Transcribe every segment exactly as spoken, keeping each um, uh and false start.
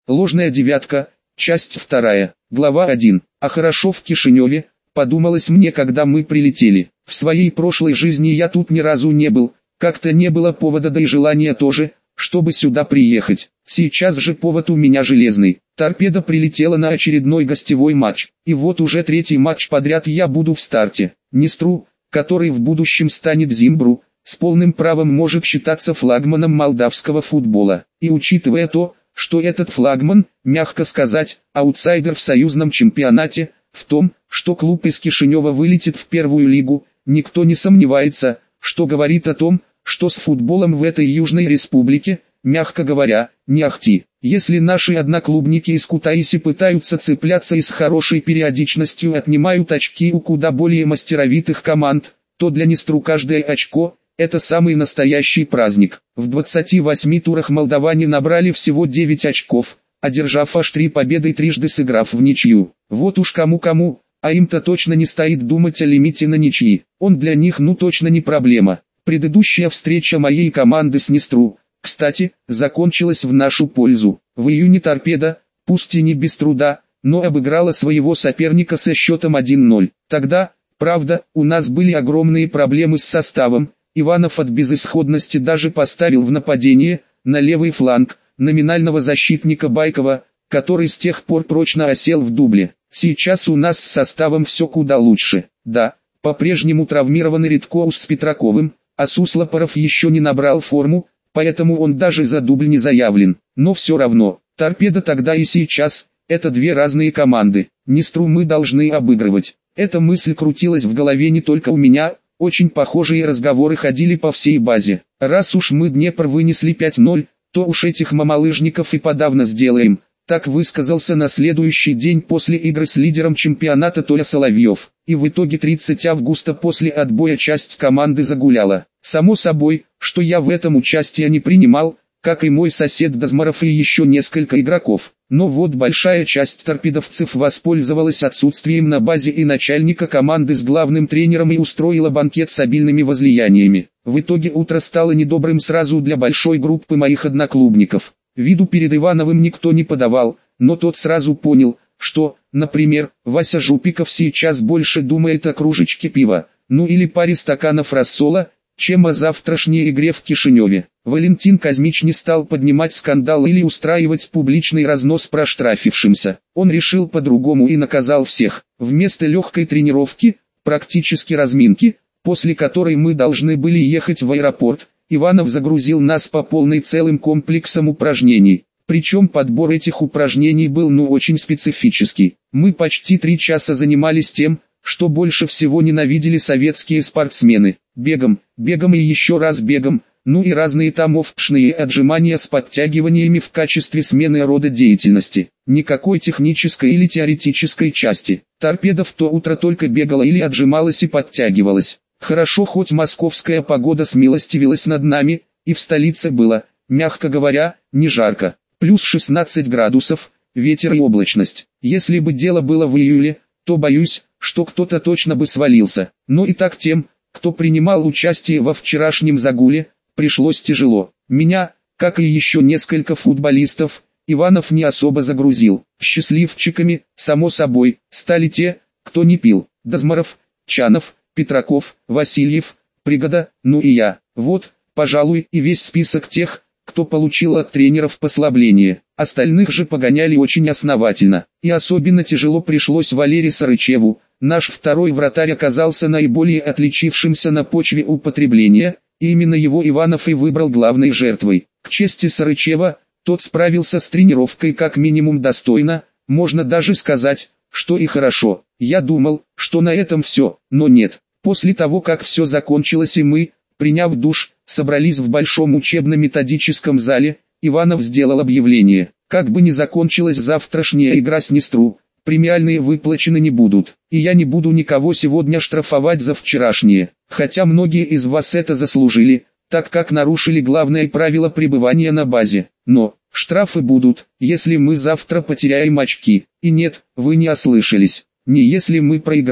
Ложная девятка, часть вторая, глава один. А хорошо в Кишиневе, подумалось мне, когда мы прилетели. В своей прошлой жизни я тут ни разу не был, как-то не было повода, да и желания тоже, чтобы сюда приехать. Сейчас же повод у меня железный. Торпедо прилетела на очередной гостевой матч, и вот уже третий матч подряд я буду в старте. Днестру, который в будущем станет Зимбру, с полным правом может считаться флагманом молдавского футбола. И учитывая то, что этот флагман, мягко сказать, аутсайдер в союзном чемпионате, в том, что клуб из Кишинева вылетит в первую лигу, никто не сомневается, что говорит о том, что с футболом в этой Южной Республике, мягко говоря, не ахти. Если наши одноклубники из Кутаиси пытаются цепляться и с хорошей периодичностью отнимают очки у куда более мастеровитых команд, то для Днестру каждое очко – это самый настоящий праздник. В двадцати восьми турах молдаване набрали всего девять очков, одержав аж три победы и трижды сыграв в ничью. Вот уж кому-кому, а им-то точно не стоит думать о лимите на ничьи. Он для них ну точно не проблема. Предыдущая встреча моей команды с Днестру, кстати, закончилась в нашу пользу. В июне Торпедо, пусть и не без труда, но обыграла своего соперника со счетом один ноль. Тогда, правда, у нас были огромные проблемы с составом. Иванов от безысходности даже поставил в нападение, на левый фланг, номинального защитника Байкова, который с тех пор прочно осел в дубле. Сейчас у нас с составом все куда лучше. Да, по-прежнему травмированы Редкоус с Петраковым, а Суслопоров еще не набрал форму, поэтому он даже за дубль не заявлен. Но все равно, Торпедо тогда и сейчас, это две разные команды. Днестру мы должны обыгрывать. Эта мысль крутилась в голове не только у меня, очень похожие разговоры ходили по всей базе. Раз уж мы Днепр вынесли пять ноль, то уж этих мамалыжников и подавно сделаем. Так высказался на следующий день после игры с лидером чемпионата Толя Соловьев. И в итоге тридцатого августа после отбоя часть команды загуляла. Само собой, что я в этом участие не принимал, как и мой сосед Дозмаров и еще несколько игроков. Но вот большая часть торпедовцев воспользовалась отсутствием на базе и начальника команды с главным тренером и устроила банкет с обильными возлияниями. В итоге утро стало недобрым сразу для большой группы моих одноклубников. Виду перед Ивановым никто не подавал, но тот сразу понял, что, например, Вася Жупиков сейчас больше думает о кружечке пива, ну или паре стаканов рассола, чем о завтрашней игре в Кишиневе. Валентин Казмич не стал поднимать скандал или устраивать публичный разнос проштрафившимся. Он решил по-другому и наказал всех. Вместо легкой тренировки, практически разминки, после которой мы должны были ехать в аэропорт, Иванов загрузил нас по полной целым комплексом упражнений. Причем подбор этих упражнений был ну очень специфический. Мы почти три часа занимались тем, что больше всего ненавидели советские спортсмены. Бегом, бегом и еще раз бегом, ну и разные там овкшные отжимания с подтягиваниями в качестве смены рода деятельности. Никакой технической или теоретической части. Торпедо в то утро только бегала или отжималась и подтягивалась. Хорошо хоть московская погода смилостивилась над нами, и в столице было, мягко говоря, не жарко. Плюс шестнадцать градусов, ветер и облачность. Если бы дело было в июле, то боюсь, что кто-то точно бы свалился. Но и так тем, кто принимал участие во вчерашнем загуле, пришлось тяжело. Меня, как и еще несколько футболистов, Иванов не особо загрузил. Счастливчиками, само собой, стали те, кто не пил. Дозмаров, Чанов, Петраков, Васильев, Пригода, ну и я. Вот, пожалуй, и весь список тех, кто получил от тренеров послабление. Остальных же погоняли очень основательно. И особенно тяжело пришлось Валерию Сарычеву. Наш второй вратарь оказался наиболее отличившимся на почве употребления, и именно его Иванов и выбрал главной жертвой. К чести Сарычева, тот справился с тренировкой как минимум достойно, можно даже сказать, что и хорошо. Я думал, что на этом все, но нет. После того, как все закончилось и мы, приняв душ, собрались в большом учебно-методическом зале, Иванов сделал объявление. Как бы ни закончилась завтрашняя игра с Днестру, премиальные выплачены не будут. И я не буду никого сегодня штрафовать за вчерашнее. Хотя многие из вас это заслужили, так как нарушили главное правило пребывания на базе. Но, штрафы будут, если мы завтра потеряем очки. И нет, вы не ослышались. Не если мы проиграем.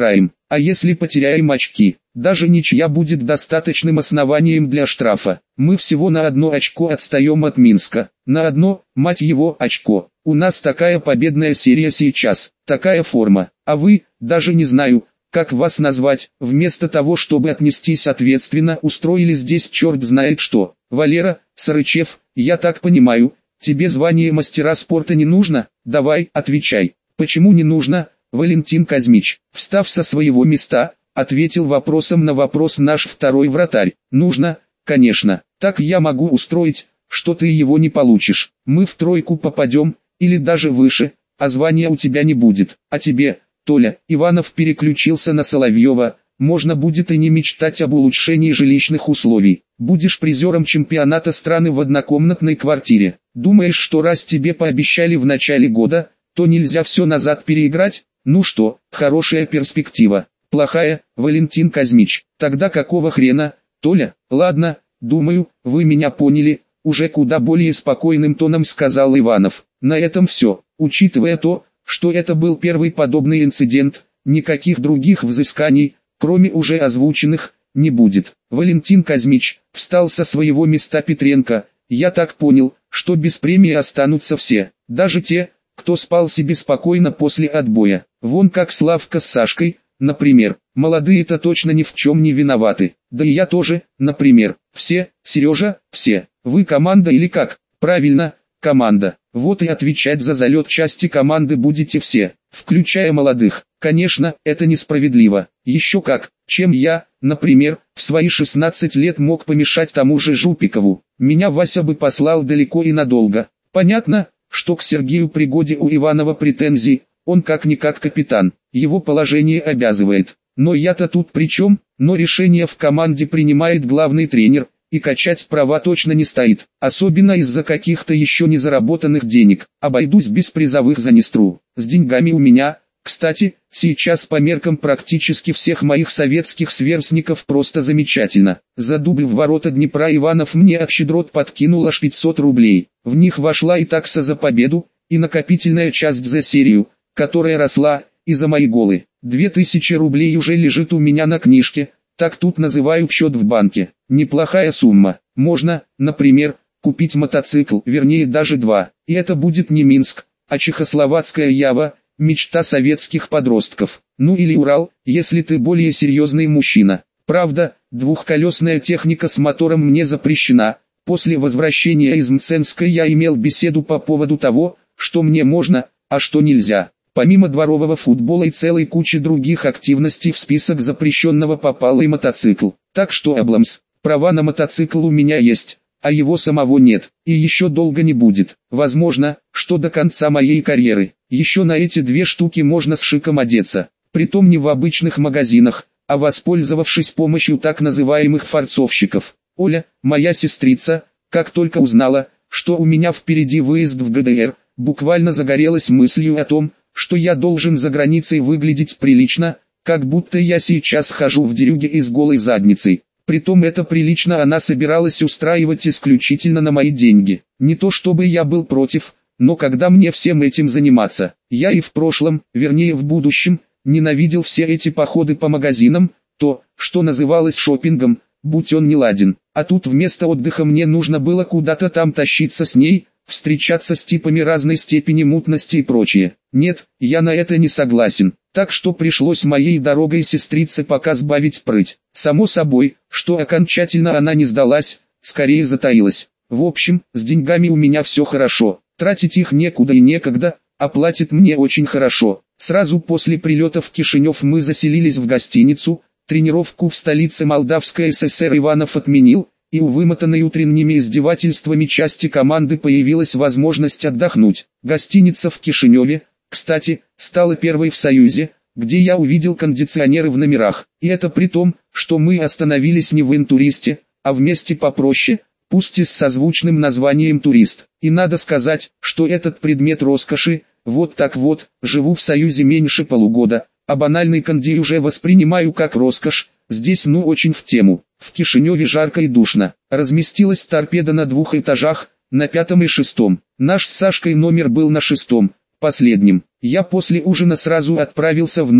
А если потеряем очки, даже ничья будет достаточным основанием для штрафа. Мы всего на одно очко отстаем от Минска. На одно, мать его, очко. У нас такая победная серия сейчас, такая форма. А вы, даже не знаю, как вас назвать, вместо того, чтобы отнестись ответственно, устроили здесь черт знает что. Валера, Сарычев, я так понимаю, тебе звание мастера спорта не нужно? Давай, отвечай. Почему не нужно? Валентин Казмич, встав со своего места, ответил вопросом на вопрос наш второй вратарь. Нужно, конечно, так я могу устроить, что ты его не получишь. Мы в тройку попадем, или даже выше, а звания у тебя не будет. А тебе, Толя, Иванов переключился на Соловьева, можно будет и не мечтать об улучшении жилищных условий. Будешь призером чемпионата страны в однокомнатной квартире. Думаешь, что раз тебе пообещали в начале года, то нельзя все назад переиграть? Ну что, хорошая перспектива. Плохая, Валентин Казмич. Тогда какого хрена, Толя? Ладно, думаю, вы меня поняли, уже куда более спокойным тоном сказал Иванов. На этом все. Учитывая то, что это был первый подобный инцидент, никаких других взысканий, кроме уже озвученных, не будет. Валентин Казмич встал со своего места Петренко. Я так понял, что без премии останутся все, даже те, кто спал себе спокойно после отбоя. Вон как Славка с Сашкой, например. Молодые-то точно ни в чем не виноваты. Да и я тоже, например. Все, Сережа, все. Вы команда или как? Правильно, команда. Вот и отвечать за залет части команды будете все, включая молодых. Конечно, это несправедливо. Еще как, чем я, например, в свои шестнадцать лет мог помешать тому же Жупикову. Меня Вася бы послал далеко и надолго. Понятно, что к Сергею Пригоде у Иванова претензий, он как-никак капитан, его положение обязывает. Но я-то тут при чем? Но решение в команде принимает главный тренер, и качать права точно не стоит, особенно из-за каких-то еще не заработанных денег. Обойдусь без призовых за Нестру. С деньгами у меня, кстати, сейчас по меркам практически всех моих советских сверстников просто замечательно. За дубль в ворота Днепра Иванов мне от щедрот подкинул аж пятьсот рублей. В них вошла и такса за победу, и накопительная часть за серию, которая росла, и за мои голы. Две тысячи рублей уже лежит у меня на книжке, так тут называют счет в банке. Неплохая сумма. Можно, например, купить мотоцикл, вернее даже два. И это будет не Минск, а чехословацкая Ява, мечта советских подростков. Ну или Урал, если ты более серьезный мужчина. Правда, двухколесная техника с мотором мне запрещена. После возвращения из Мценска я имел беседу по поводу того, что мне можно, а что нельзя. Помимо дворового футбола и целой кучи других активностей в список запрещенного попал и мотоцикл. Так что Абламс, права на мотоцикл у меня есть, а его самого нет, и еще долго не будет. Возможно, что до конца моей карьеры. Еще на эти две штуки можно с шиком одеться. Притом не в обычных магазинах, а воспользовавшись помощью так называемых фарцовщиков. Оля, моя сестрица, как только узнала, что у меня впереди выезд в ГДР, буквально загорелась мыслью о том, что я должен за границей выглядеть прилично, как будто я сейчас хожу в дерюге и с голой задницей. Притом это прилично она собиралась устраивать исключительно на мои деньги. Не то чтобы я был против, но когда мне всем этим заниматься, я и в прошлом, вернее в будущем, ненавидел все эти походы по магазинам, то, что называлось шопингом, будь он неладен. А тут вместо отдыха мне нужно было куда-то там тащиться с ней, встречаться с типами разной степени мутности и прочее. Нет, я на это не согласен, так что пришлось моей дорогой сестрице пока сбавить прыть. Само собой, что окончательно она не сдалась, скорее затаилась. В общем, с деньгами у меня все хорошо, тратить их некуда и некогда, а платит мне очень хорошо. Сразу после прилета в Кишинев мы заселились в гостиницу, тренировку в столице Молдавской ССР Иванов отменил, и у вымотанной утренними издевательствами части команды появилась возможность отдохнуть. Гостиница в Кишиневе, кстати, стала первой в Союзе, где я увидел кондиционеры в номерах. И это при том, что мы остановились не в интуристе, а в месте попроще, пусть и с созвучным названием «Турист». И надо сказать, что этот предмет роскоши, вот так вот, живу в Союзе меньше полугода, а банальный кондей уже воспринимаю как роскошь, здесь ну очень в тему. В Кишиневе жарко и душно. Разместилась торпеда на двух этажах, на пятом и шестом. Наш с Сашкой номер был на шестом, последнем. Я после ужина сразу отправился в номер,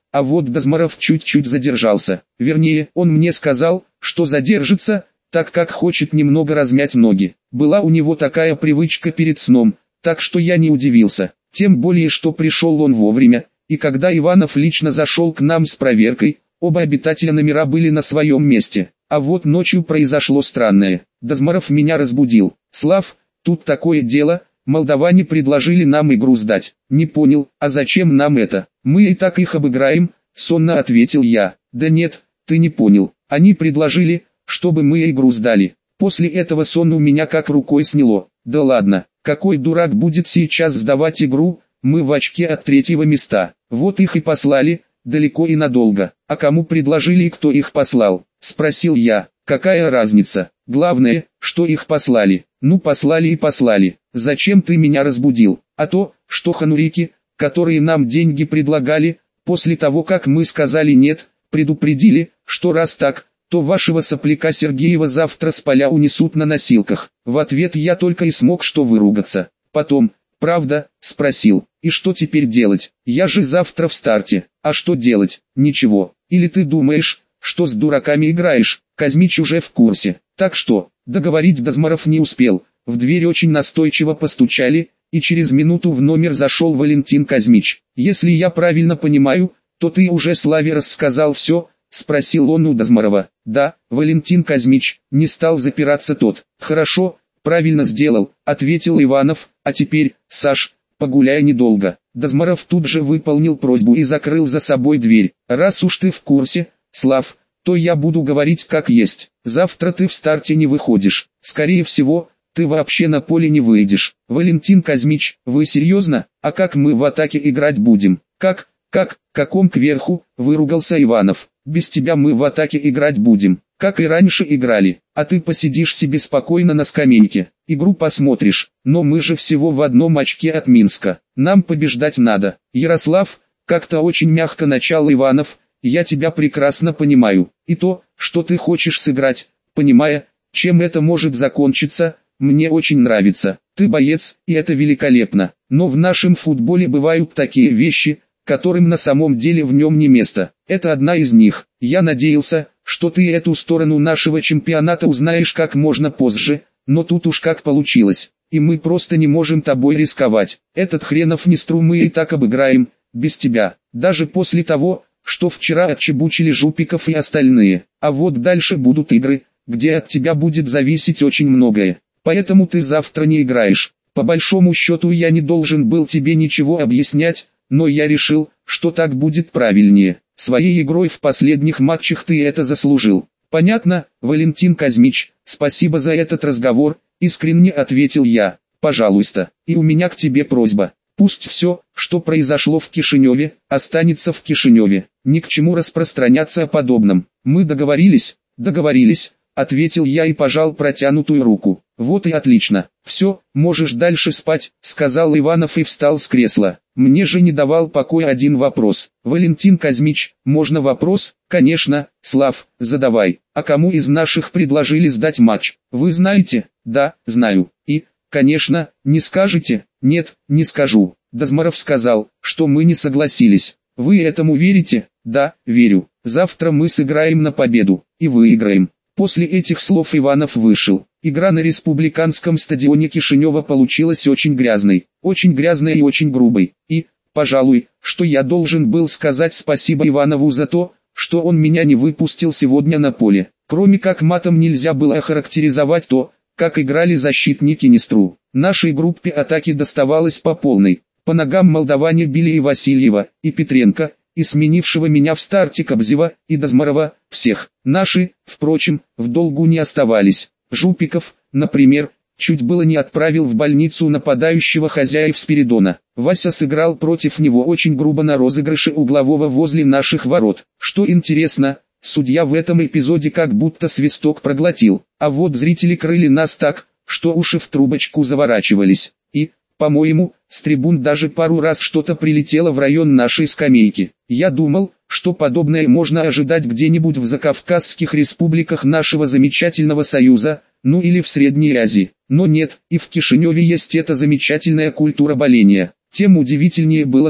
А вот Дозмаров чуть-чуть задержался. Вернее, он мне сказал, что задержится, так как хочет немного размять ноги. Была у него такая привычка перед сном, так что я не удивился. Тем более, что пришел он вовремя, и когда Иванов лично зашел к нам с проверкой, оба обитателя номера были на своем месте. А вот ночью произошло странное. Дозмаров меня разбудил. «Слав, тут такое дело, молдаване предложили нам игру сдать». «Не понял, а зачем нам это? Мы и так их обыграем», — сонно ответил я. «Да нет, ты не понял. Они предложили, чтобы мы игру сдали». После этого сон у меня как рукой сняло. «Да ладно, какой дурак будет сейчас сдавать игру, мы в очке от третьего места». Вот их и послали, далеко и надолго. «А кому предложили и кто их послал?» — спросил я. «Какая разница? Главное, что их послали». «Ну послали и послали. Зачем ты меня разбудил?» «А то, что ханурики, которые нам деньги предлагали, после того как мы сказали нет, предупредили, что раз так, то вашего сопляка Сергеева завтра с поля унесут на носилках». В ответ я только и смог что выругаться. Потом: «Правда?» — спросил. «И что теперь делать? Я же завтра в старте». «А что делать?» «Ничего. Или ты думаешь, что с дураками играешь?» Казмич уже в курсе. Так что, договорить Дозмаров не успел. В дверь очень настойчиво постучали, и через минуту в номер зашел Валентин Казмич. «Если я правильно понимаю, то ты уже Славе рассказал все?» — спросил он у Дозмарова. «Да, Валентин Казмич», — не стал запираться тот. «Хорошо, правильно сделал», — ответил Иванов. «А теперь, Саш, погуляй недолго». Дозмаров тут же выполнил просьбу и закрыл за собой дверь. «Раз уж ты в курсе, Слав, то я буду говорить как есть. Завтра ты в старте не выходишь. Скорее всего, ты вообще на поле не выйдешь». «Валентин Казмич, вы серьезно? А как мы в атаке играть будем?» «Как, как, каком кверху?» — выругался Иванов. «Без тебя мы в атаке играть будем, как и раньше играли, а ты посидишь себе спокойно на скамейке, игру посмотришь. Но мы же всего в одном очке от Минска, нам побеждать надо». «Ярослав», — как-то очень мягко начал Иванов, — «я тебя прекрасно понимаю, и то, что ты хочешь сыграть, понимая, чем это может закончиться, мне очень нравится. Ты боец, и это великолепно, но в нашем футболе бывают такие вещи, которым на самом деле в нем не место. Это одна из них. Я надеялся, что ты эту сторону нашего чемпионата узнаешь как можно позже, но тут уж как получилось, и мы просто не можем тобой рисковать. Этот хренов Нестру мы и так обыграем, без тебя, даже после того, что вчера отчебучили Жупиков и остальные. А вот дальше будут игры, где от тебя будет зависеть очень многое. Поэтому ты завтра не играешь. По большому счету я не должен был тебе ничего объяснять, но я решил, что так будет правильнее. Своей игрой в последних матчах ты это заслужил». «Понятно, Валентин Казмич, спасибо за этот разговор», — искренне ответил я. «Пожалуйста, и у меня к тебе просьба. Пусть все, что произошло в Кишиневе, останется в Кишиневе. Ни к чему распространяться о подобном. Мы договорились?» «Договорились», — ответил я и пожал протянутую руку. «Вот и отлично. Все, можешь дальше спать», — сказал Иванов и встал с кресла. Мне же не давал покоя один вопрос. «Валентин Казмич, можно вопрос?» «Конечно, Слав, задавай. А кому из наших предложили сдать матч? Вы знаете?» «Да, знаю. И, конечно, не скажете?» «Нет, не скажу. Дозмаров сказал, что мы не согласились. Вы этому верите?» «Да, верю. Завтра мы сыграем на победу, и выиграем». После этих слов Иванов вышел. Игра на республиканском стадионе Кишинева получилась очень грязной, очень грязной и очень грубой. И, пожалуй, что я должен был сказать спасибо Иванову за то, что он меня не выпустил сегодня на поле. Кроме как матом нельзя было охарактеризовать то, как играли защитники Нестру. Нашей группе атаки доставалось по полной. По ногам молдаване били и Васильева, и Петренко, и сменившего меня в старте Кобзева, и Дозмарова, всех. Наши, впрочем, в долгу не оставались. Жупиков, например, чуть было не отправил в больницу нападающего хозяев Спиридона. Вася сыграл против него очень грубо на розыгрыше углового возле наших ворот. Что интересно, судья в этом эпизоде как будто свисток проглотил, а вот зрители крыли нас так, что уши в трубочку заворачивались. И, по-моему, с трибун даже пару раз что-то прилетело в район нашей скамейки. Я думал, что подобное можно ожидать где-нибудь в закавказских республиках нашего замечательного союза, ну или в Средней Азии. Но нет, и в Кишиневе есть эта замечательная культура боления. Тем удивительнее было то,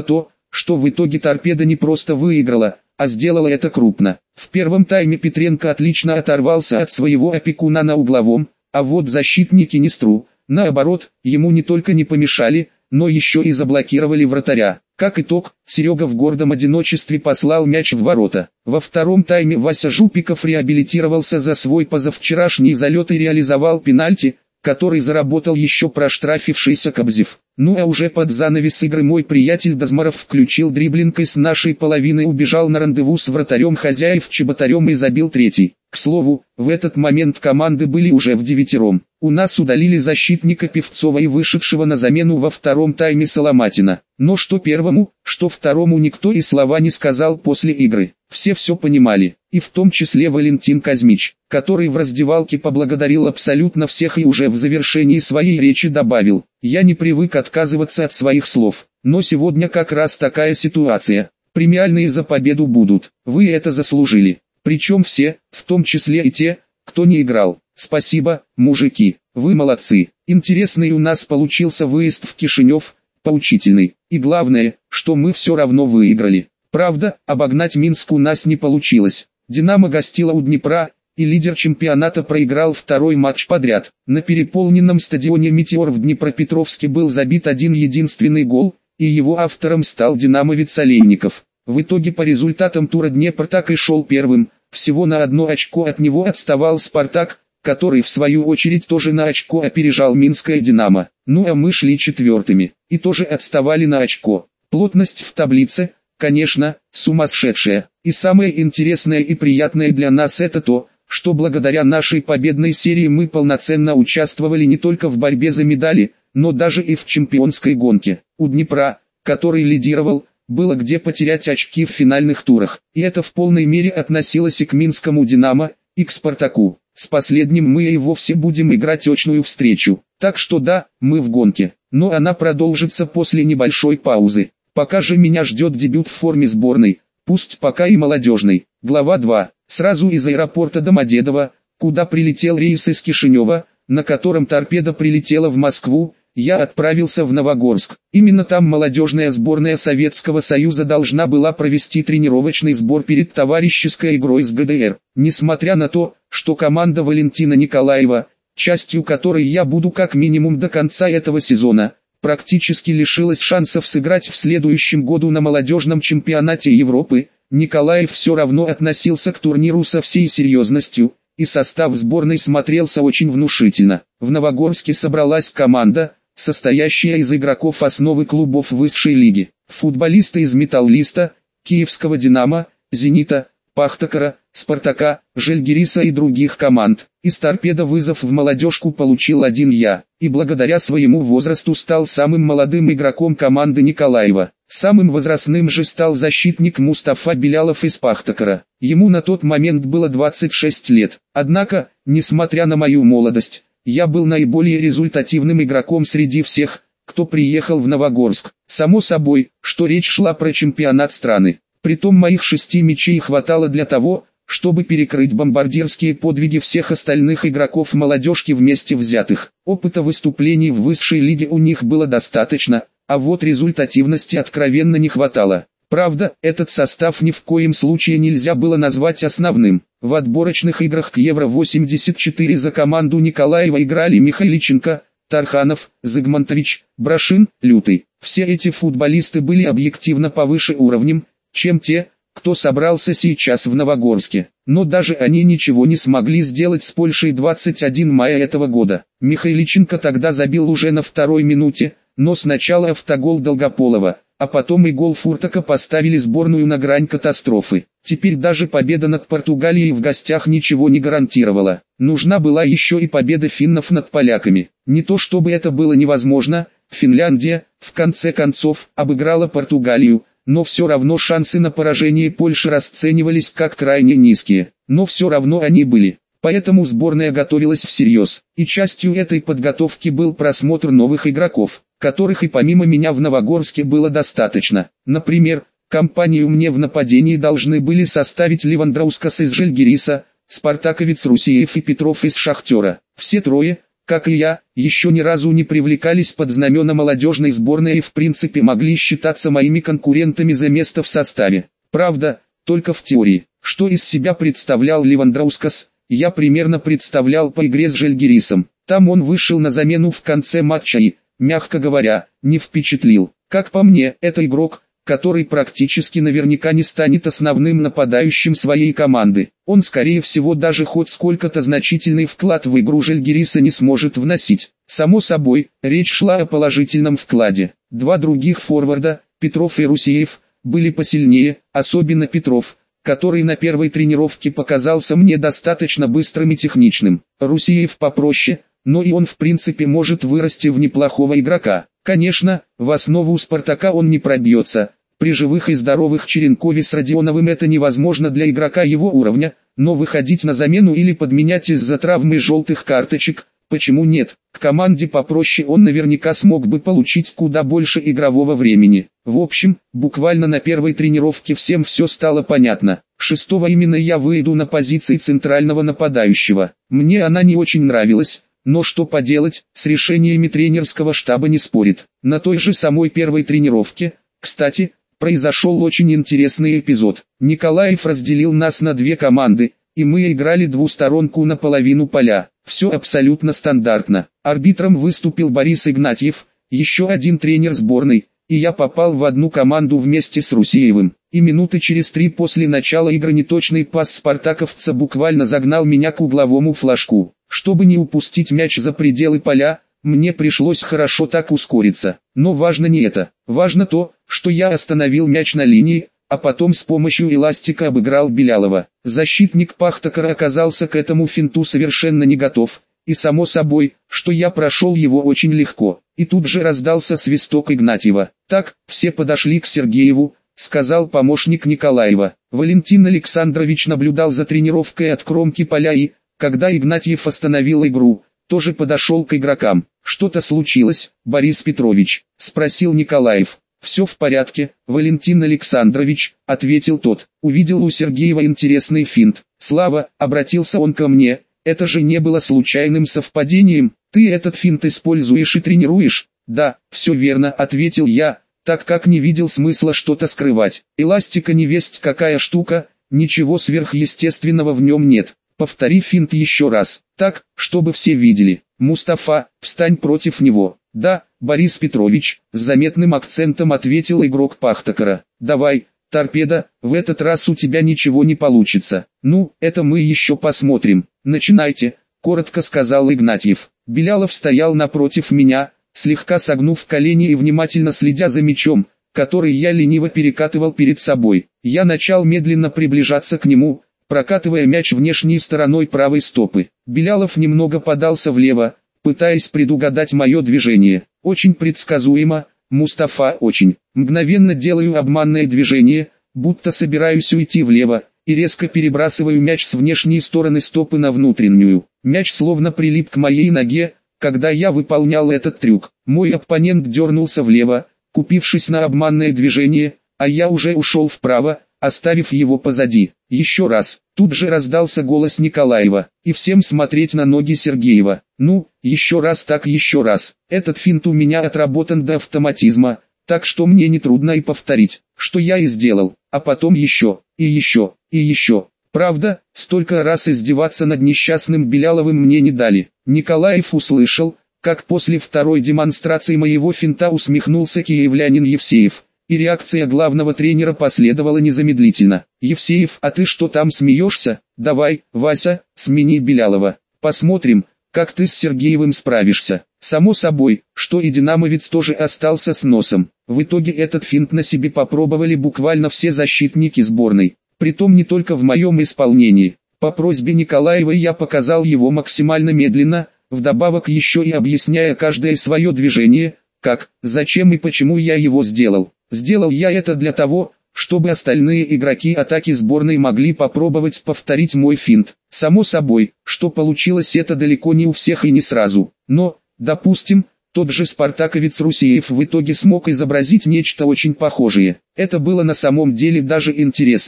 что в итоге Торпедо не просто выиграла, а сделала это крупно. В первом тайме Петренко отлично оторвался от своего опекуна на угловом, а вот защитники Нестру, наоборот, ему не только не помешали, но еще и заблокировали вратаря. Как итог, Серега в гордом одиночестве послал мяч в ворота. Во втором тайме Вася Жупиков реабилитировался за свой позавчерашний залет и реализовал пенальти, который заработал еще проштрафившийся Кобзев. Ну а уже под занавес игры мой приятель Дозмаров включил дриблинг и с нашей половины убежал на рандеву с вратарем хозяев Чеботарем и забил третий. К слову, в этот момент команды были уже в девятером. У нас удалили защитника Певцова и вышедшего на замену во втором тайме Соломатина. Но что первому, что второму никто и слова не сказал после игры. Все все понимали, и в том числе Валентин Казмич, который в раздевалке поблагодарил абсолютно всех и уже в завершении своей речи добавил: «Я не привык отказываться от своих слов, но сегодня как раз такая ситуация. Премиальные за победу будут, вы это заслужили». Причем все, в том числе и те, кто не играл. Спасибо, мужики, вы молодцы. Интересный у нас получился выезд в Кишинев, поучительный. И главное, что мы все равно выиграли. Правда, обогнать Минск у нас не получилось. «Динамо» гостила у Днепра, и лидер чемпионата проиграл второй матч подряд. На переполненном стадионе «Метеор» в Днепропетровске был забит один единственный гол, и его автором стал динамовец Олейников. В итоге по результатам тура Днепр так и шел первым, всего на одно очко от него отставал «Спартак», который в свою очередь тоже на очко опережал Минское «Динамо». Ну а мы шли четвертыми, и тоже отставали на очко. Плотность в таблице, конечно, сумасшедшая. И самое интересное и приятное для нас это то, что благодаря нашей победной серии мы полноценно участвовали не только в борьбе за медали, но даже и в чемпионской гонке. У Днепра, который лидировал, было где потерять очки в финальных турах, и это в полной мере относилось и к Минскому «Динамо», и к «Спартаку». С последним мы и вовсе будем играть очную встречу, так что да, мы в гонке, но она продолжится после небольшой паузы. Пока же меня ждет дебют в форме сборной, пусть пока и молодежной. Глава два. Сразу из аэропорта Домодедово, куда прилетел рейс из Кишинева, на котором «Торпедо» прилетела в Москву, я отправился в Новогорск. Именно там молодежная сборная Советского Союза должна была провести тренировочный сбор перед товарищеской игрой с ГДР. Несмотря на то, что команда Валентина Николаева, частью которой я буду как минимум до конца этого сезона, практически лишилась шансов сыграть в следующем году на молодежном чемпионате Европы, Николаев все равно относился к турниру со всей серьезностью, и состав сборной смотрелся очень внушительно. В Новогорске собралась команда, состоящая из игроков основы клубов высшей лиги. Футболисты из «Металлиста», Киевского «Динамо», «Зенита», «Пахтакара», «Спартака», «Жальгириса» и других команд. Из «Торпедо» вызов в молодежку получил один я, и благодаря своему возрасту стал самым молодым игроком команды Николаева. Самым возрастным же стал защитник Мустафа Белялов из «Пахтакара». Ему на тот момент было двадцать шесть лет. Однако, несмотря на мою молодость, я был наиболее результативным игроком среди всех, кто приехал в Новогорск. Само собой, что речь шла про чемпионат страны. Притом моих шести мячей хватало для того, чтобы перекрыть бомбардирские подвиги всех остальных игроков молодежки вместе взятых. Опыта выступлений в высшей лиге у них было достаточно, а вот результативности откровенно не хватало. Правда, этот состав ни в коем случае нельзя было назвать основным. В отборочных играх к Евро восемьдесят четыре за команду Николаева играли Михайличенко, Тарханов, Зигмантович, Брашин, Лютый. Все эти футболисты были объективно повыше уровнем, чем те, кто собрался сейчас в Новогорске. Но даже они ничего не смогли сделать с Польшей двадцать первого мая этого года. Михайличенко тогда забил уже на второй минуте, но сначала автогол Долгополова, а потом и гол Фуртака поставили сборную на грань катастрофы. Теперь даже победа над Португалией в гостях ничего не гарантировала. Нужна была еще и победа финнов над поляками. Не то чтобы это было невозможно, Финляндия, в конце концов, обыграла Португалию, но все равно шансы на поражение Польши расценивались как крайне низкие. Но все равно они были. Поэтому сборная готовилась всерьез, и частью этой подготовки был просмотр новых игроков, которых и помимо меня в Новогорске было достаточно. Например, компанию мне в нападении должны были составить Левандраускас из Жальгириса, Спартаковец Русиев и Петров из Шахтера. Все трое, как и я, еще ни разу не привлекались под знамена молодежной сборной и в принципе могли считаться моими конкурентами за место в составе. Правда, только в теории. Что из себя представлял Левандраускас, я примерно представлял по игре с Жальгирисом. Там он вышел на замену в конце матча и, мягко говоря, не впечатлил. Как по мне, это игрок, который практически наверняка не станет основным нападающим своей команды. Он скорее всего даже хоть сколько-то значительный вклад в игру Жальгириса не сможет вносить. Само собой, речь шла о положительном вкладе. Два других форварда, Петров и Русиев, были посильнее, особенно Петров, который на первой тренировке показался мне достаточно быстрым и техничным. Русиев попроще, но и он в принципе может вырасти в неплохого игрока. Конечно, в основу Спартака он не пробьется. При живых и здоровых Черенкове с Родионовым это невозможно для игрока его уровня, но выходить на замену или подменять из-за травмы желтых карточек, почему нет? К команде попроще он наверняка смог бы получить куда больше игрового времени. В общем, буквально на первой тренировке всем все стало понятно. Шестого именно я выйду на позиции центрального нападающего. Мне она не очень нравилась. Но что поделать, с решениями тренерского штаба не спорит. На той же самой первой тренировке, кстати, произошел очень интересный эпизод. Николаев разделил нас на две команды, и мы играли двусторонку на половину поля. Все абсолютно стандартно. Арбитром выступил Борис Игнатьев, еще один тренер сборной, и я попал в одну команду вместе с Русиевым. И минуты через три после начала игры неточный пас спартаковца буквально загнал меня к угловому флажку. Чтобы не упустить мяч за пределы поля, мне пришлось хорошо так ускориться. Но важно не это. Важно то, что я остановил мяч на линии, а потом с помощью эластика обыграл Белялова. Защитник Пахтакара оказался к этому финту совершенно не готов. И само собой, что я прошел его очень легко. И тут же раздался свисток Игнатьева. «Так, все подошли к Сергееву», — сказал помощник Николаева. Валентин Александрович наблюдал за тренировкой от кромки поля и, когда Игнатьев остановил игру, тоже подошел к игрокам. «Что-то случилось, Борис Петрович?» — спросил Николаев. «Все в порядке, Валентин Александрович», — ответил тот. Увидел у Сергеева интересный финт. «Слава», — обратился он ко мне, — «это же не было случайным совпадением. Ты этот финт используешь и тренируешь?» «Да, все верно», — ответил я, так как не видел смысла что-то скрывать. Эластика невесть какая штука, ничего сверхъестественного в нем нет. Повтори финт еще раз, так, чтобы все видели. Мустафа, встань против него. Да, Борис Петрович, с заметным акцентом ответил игрок Пахтакара. Давай, торпеда, в этот раз у тебя ничего не получится. Ну, это мы еще посмотрим. Начинайте, коротко сказал Игнатьев. Белялов стоял напротив меня, слегка согнув колени и внимательно следя за мячом, который я лениво перекатывал перед собой. Я начал медленно приближаться к нему, прокатывая мяч внешней стороной правой стопы. Белялов немного подался влево, пытаясь предугадать мое движение. Очень предсказуемо, Мустафа очень. Мгновенно делаю обманное движение, будто собираюсь уйти влево, и резко перебрасываю мяч с внешней стороны стопы на внутреннюю. Мяч словно прилип к моей ноге, когда я выполнял этот трюк. Мой оппонент дернулся влево, купившись на обманное движение, а я уже ушел вправо, оставив его позади. Еще раз, тут же раздался голос Николаева, и всем смотреть на ноги Сергеева. Ну, еще раз так еще раз. Этот финт у меня отработан до автоматизма, так что мне нетрудно и повторить, что я и сделал, а потом еще, и еще, и еще. Правда, столько раз издеваться над несчастным Беляловым мне не дали. Николаев услышал, как после второй демонстрации моего финта усмехнулся киевлянин Евсеев. И реакция главного тренера последовала незамедлительно. «Евсеев, а ты что там смеешься? Давай, Вася, смени Белялова. Посмотрим, как ты с Сергеевым справишься». Само собой, что и динамовец тоже остался с носом. В итоге этот финт на себе попробовали буквально все защитники сборной. Притом не только в моем исполнении. По просьбе Николаева я показал его максимально медленно, вдобавок еще и объясняя каждое свое движение, как, зачем и почему я его сделал. Сделал я это для того, чтобы остальные игроки атаки сборной могли попробовать повторить мой финт. Само собой, что получилось это далеко не у всех и не сразу. Но, допустим, тот же спартаковец Русиев в итоге смог изобразить нечто очень похожее. Это было на самом деле даже интересно.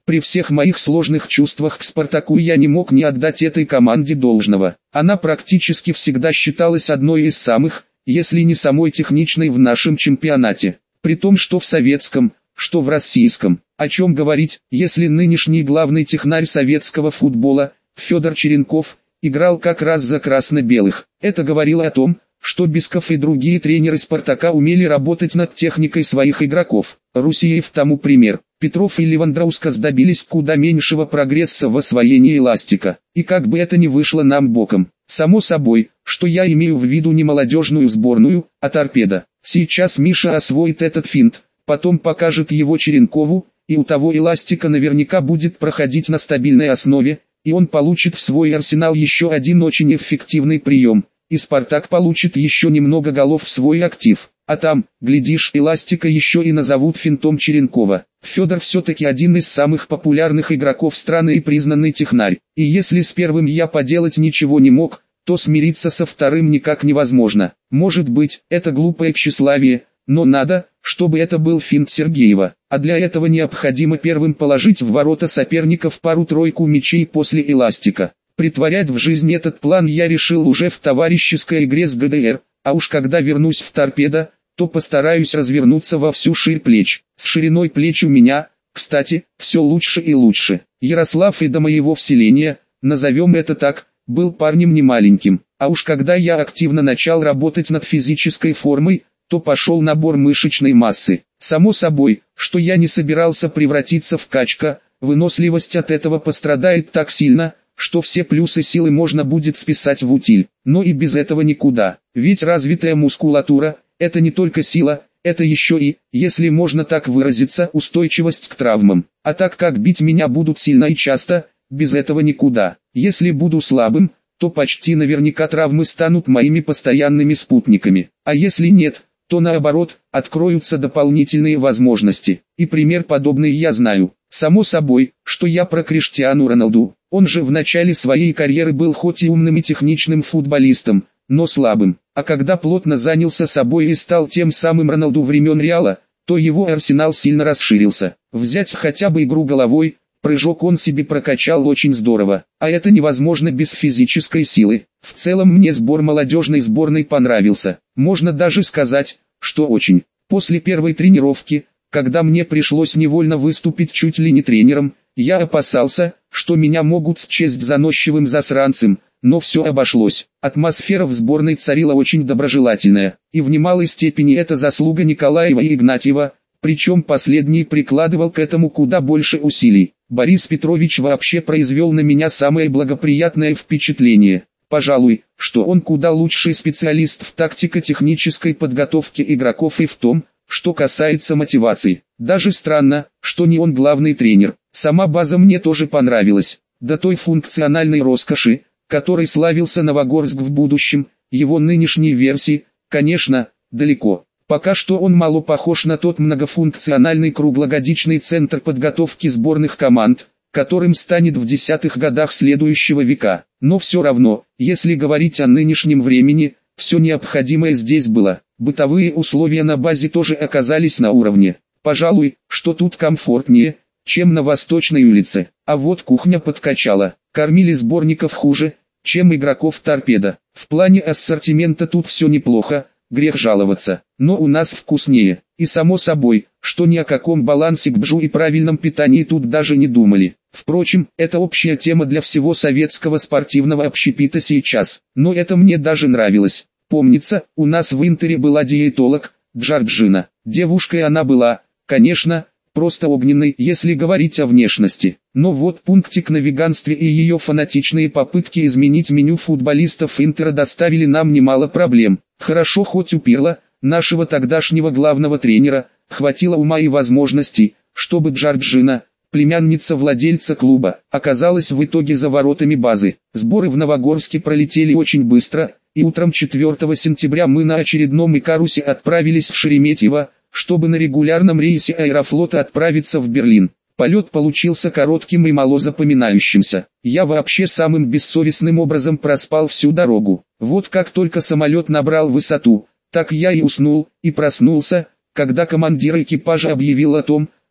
При всех моих сложных чувствах к Спартаку я не мог не отдать этой команде должного. Она практически всегда считалась одной из самых, если не самой техничной в нашем чемпионате. При том, что в советском, что в российском. О чем говорить, если нынешний главный технарь советского футбола, Федор Черенков, играл как раз за красно-белых. Это говорило о том, что Бесков и другие тренеры «Спартака» умели работать над техникой своих игроков. Русиев тому пример. Петров и Левандраускас добились куда меньшего прогресса в освоении эластика. И как бы это ни вышло нам боком. Само собой, что я имею в виду не молодежную сборную, а торпедо. Сейчас Миша освоит этот финт, потом покажет его Черенкову, и у того эластика наверняка будет проходить на стабильной основе, и он получит в свой арсенал еще один очень эффективный прием. И «Спартак» получит еще немного голов в свой актив. А там, глядишь, эластика еще и назовут финтом Черенкова. Федор все-таки один из самых популярных игроков страны и признанный технарь. И если с первым я поделать ничего не мог, то смириться со вторым никак невозможно. Может быть, это глупое тщеславие, но надо, чтобы это был финт Сергеева. А для этого необходимо первым положить в ворота соперников пару-тройку мячей после эластика. Притворять в жизнь этот план я решил уже в товарищеской игре с ГДР, а уж когда вернусь в торпедо, то постараюсь развернуться во всю ширь плеч. С шириной плеч у меня, кстати, все лучше и лучше. Ярослав и до моего вселения, назовем это так, был парнем немаленьким. А уж когда я активно начал работать над физической формой, то пошел набор мышечной массы. Само собой, что я не собирался превратиться в качка, выносливость от этого пострадает так сильно, что все плюсы силы можно будет списать в утиль. Но и без этого никуда, ведь развитая мускулатура – это не только сила, это еще и, если можно так выразиться, устойчивость к травмам. А так как бить меня будут сильно и часто, без этого никуда. Если буду слабым, то почти наверняка травмы станут моими постоянными спутниками. А если нет, то наоборот, откроются дополнительные возможности. И пример подобный я знаю. Само собой, что я про Криштиану Роналду. Он же в начале своей карьеры был хоть и умным и техничным футболистом, но слабым. А когда плотно занялся собой и стал тем самым Роналду времен Реала, то его арсенал сильно расширился. Взять хотя бы игру головой, прыжок он себе прокачал очень здорово. А это невозможно без физической силы. В целом мне сбор молодежной сборной понравился. Можно даже сказать, что очень. После первой тренировки, когда мне пришлось невольно выступить чуть ли не тренером, я опасался, что меня могут счесть заносчивым засранцем, но все обошлось. Атмосфера в сборной царила очень доброжелательная, и в немалой степени это заслуга Николаева и Игнатьева, причем последний прикладывал к этому куда больше усилий. Борис Петрович вообще произвел на меня самое благоприятное впечатление. Пожалуй, что он куда лучший специалист в тактико-технической подготовке игроков и в том, что касается мотивации. Даже странно, что не он главный тренер. Сама база мне тоже понравилась. До той функциональной роскоши, которой славился Новогорск в будущем, его нынешней версии, конечно, далеко. Пока что он мало похож на тот многофункциональный круглогодичный центр подготовки сборных команд, которым станет в десятых годах следующего века. Но все равно, если говорить о нынешнем времени, все необходимое здесь было. Бытовые условия на базе тоже оказались на уровне. Пожалуй, что тут комфортнее, чем на Восточной улице. А вот кухня подкачала. Кормили сборников хуже, чем игроков торпедо. В плане ассортимента тут все неплохо, грех жаловаться. Но у нас вкуснее. И само собой, что ни о каком балансе к бжу и правильном питании тут даже не думали. Впрочем, это общая тема для всего советского спортивного общепита сейчас. Но это мне даже нравилось. Помнится, у нас в Интере была диетолог, Джорджина. Девушкой она была, конечно, просто огненной, если говорить о внешности. Но вот пунктик на веганстве и ее фанатичные попытки изменить меню футболистов Интера доставили нам немало проблем. Хорошо хоть у Пирло, нашего тогдашнего главного тренера, хватило ума и возможностей, чтобы Джорджина, племянница владельца клуба, оказалась в итоге за воротами базы. Сборы в Новогорске пролетели очень быстро, и утром четвёртого сентября мы на очередном Икарусе отправились в Шереметьево, чтобы на регулярном рейсе Аэрофлота отправиться в Берлин. Полет получился коротким и мало запоминающимся. Я вообще самым бессовестным образом проспал всю дорогу. Вот как только самолет набрал высоту, так я и уснул, и проснулся, когда командир экипажа объявил о том,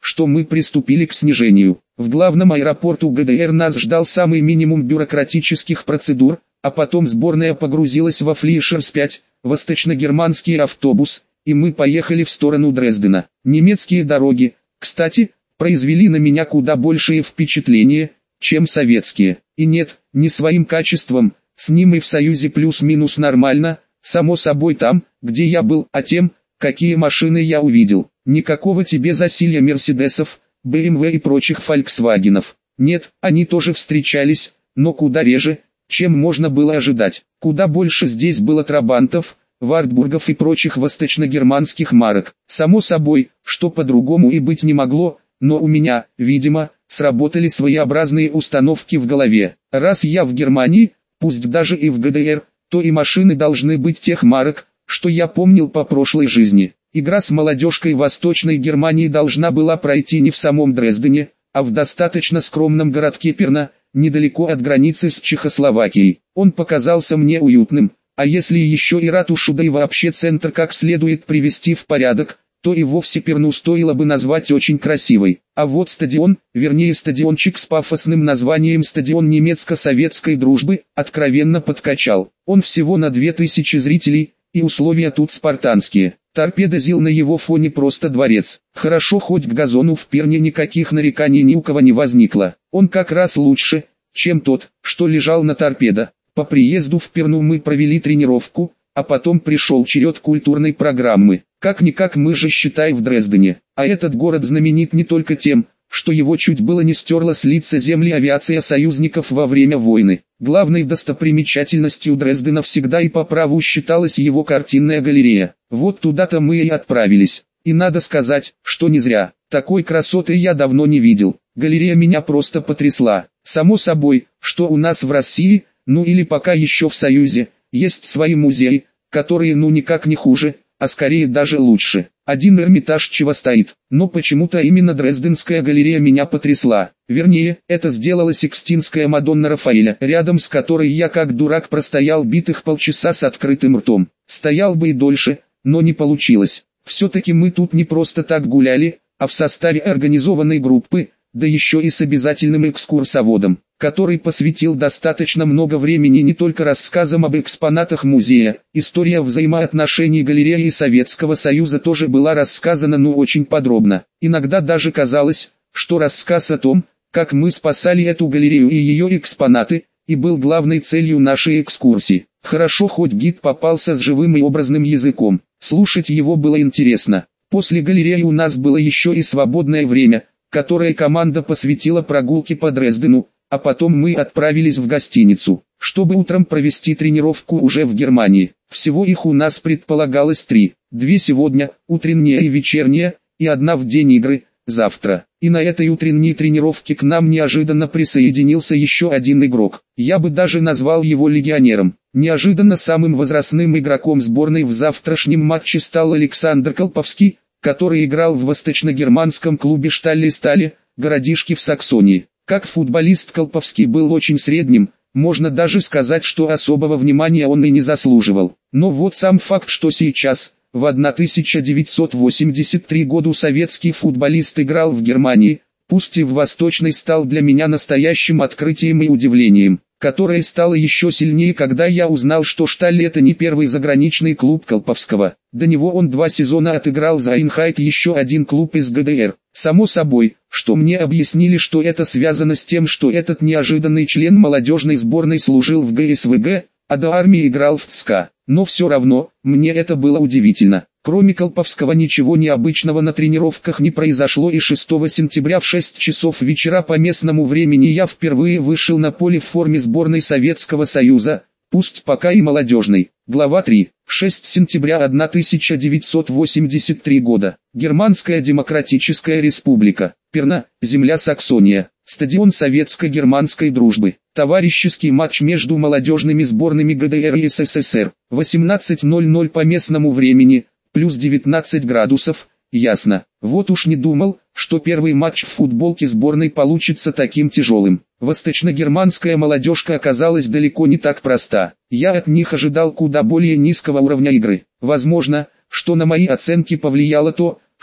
что мы приступили к снижению. В главном аэропорту ГДР нас ждал самый минимум бюрократических процедур, а потом сборная погрузилась во Флишерс пять, восточно-германский автобус, и мы поехали в сторону Дрездена. Немецкие дороги, кстати, произвели на меня куда большее впечатление, чем советские. И нет, не своим качеством, с ним и в Союзе плюс-минус нормально, само собой там, где я был, а тем, какие машины я увидел. Никакого тебе засилья мерседесов, бэ эм вэ и прочих фольксвагенов. Нет, они тоже встречались, но куда реже, чем можно было ожидать. Куда больше здесь было трабантов, вартбургов и прочих восточно-германских марок. Само собой, что по-другому и быть не могло, но у меня, видимо, сработали своеобразные установки в голове. Раз я в Германии, пусть даже и в ГДР, то и машины должны быть тех марок, что я помнил по прошлой жизни. Игра с молодежкой Восточной Германии должна была пройти не в самом Дрездене, а в достаточно скромном городке Перна, недалеко от границы с Чехословакией. Он показался мне уютным, а если еще и ратушу да и вообще центр как следует привести в порядок, то и вовсе Перну стоило бы назвать очень красивой. А вот стадион, вернее стадиончик с пафосным названием «Стадион немецко-советской дружбы», откровенно подкачал. Он всего на две тысячи зрителей, и условия тут спартанские. Торпедо ЗИЛ на его фоне просто дворец. Хорошо, хоть к газону в Перне никаких нареканий ни у кого не возникло. Он как раз лучше, чем тот, что лежал на торпедо. По приезду в Перну мы провели тренировку, а потом пришел черед культурной программы. Как-никак мы же считай в Дрездене. А этот город знаменит не только тем, что его чуть было не стерла с лица земли авиация союзников во время войны. Главной достопримечательностью Дрездена всегда и по праву считалась его картинная галерея. Вот туда-то мы и отправились. И надо сказать, что не зря. Такой красоты я давно не видел. Галерея меня просто потрясла. Само собой, что у нас в России, ну или пока еще в Союзе, есть свои музеи, которые ну никак не хуже, а скорее даже лучше. Один Эрмитаж чего стоит, но почему-то именно Дрезденская галерея меня потрясла. Вернее, это сделала Сикстинская Мадонна Рафаэля, рядом с которой я как дурак простоял битых полчаса с открытым ртом. Стоял бы и дольше, но не получилось. Все-таки мы тут не просто так гуляли, а в составе организованной группы, да еще и с обязательным экскурсоводом, который посвятил достаточно много времени не только рассказам об экспонатах музея. История взаимоотношений галереи и Советского Союза тоже была рассказана ну очень подробно. Иногда даже казалось, что рассказ о том, как мы спасали эту галерею и ее экспонаты, и был главной целью нашей экскурсии. Хорошо, хоть гид попался с живым и образным языком. Слушать его было интересно. После галереи у нас было еще и свободное время, которое команда посвятила прогулке по Дрездену, а потом мы отправились в гостиницу, чтобы утром провести тренировку уже в Германии. Всего их у нас предполагалось три, две сегодня, утренняя и вечерняя, и одна в день игры, завтра. И на этой утренней тренировке к нам неожиданно присоединился еще один игрок. Я бы даже назвал его легионером. Неожиданно самым возрастным игроком сборной в завтрашнем матче стал Александр Колповский, который играл в восточно-германском клубе Шталле-Стале, городишке в Саксонии. Как футболист Колповский был очень средним, можно даже сказать, что особого внимания он и не заслуживал. Но вот сам факт, что сейчас, в тысяча девятьсот восемьдесят третьем году советский футболист играл в Германии, пусть и в Восточной, стал для меня настоящим открытием и удивлением, которое стало еще сильнее, когда я узнал, что Шталле — это не первый заграничный клуб Колповского. До него он два сезона отыграл за Айнхайт, еще один клуб из ГДР. Само собой, что мне объяснили, что это связано с тем, что этот неожиданный член молодежной сборной служил в гэ эс вэ гэ, а до армии играл в ЦСКА. Но все равно, мне это было удивительно. Кроме Колповского ничего необычного на тренировках не произошло, и шестого сентября в шесть часов вечера по местному времени я впервые вышел на поле в форме сборной Советского Союза, пусть пока и молодежной. Глава три. шестого сентября тысяча девятьсот восемьдесят третьего года. Германская Демократическая Республика. Перна, земля Саксония. Стадион Советско-германской дружбы. Товарищеский матч между молодежными сборными ГДР и эс эс эс эр. восемнадцать ноль ноль по местному времени, плюс девятнадцать градусов, ясно. Вот уж не думал, что первый матч в футболке сборной получится таким тяжелым. Восточно-германская молодежка оказалась далеко не так проста. Я от них ожидал куда более низкого уровня игры. Возможно, что на мои оценки повлияло то,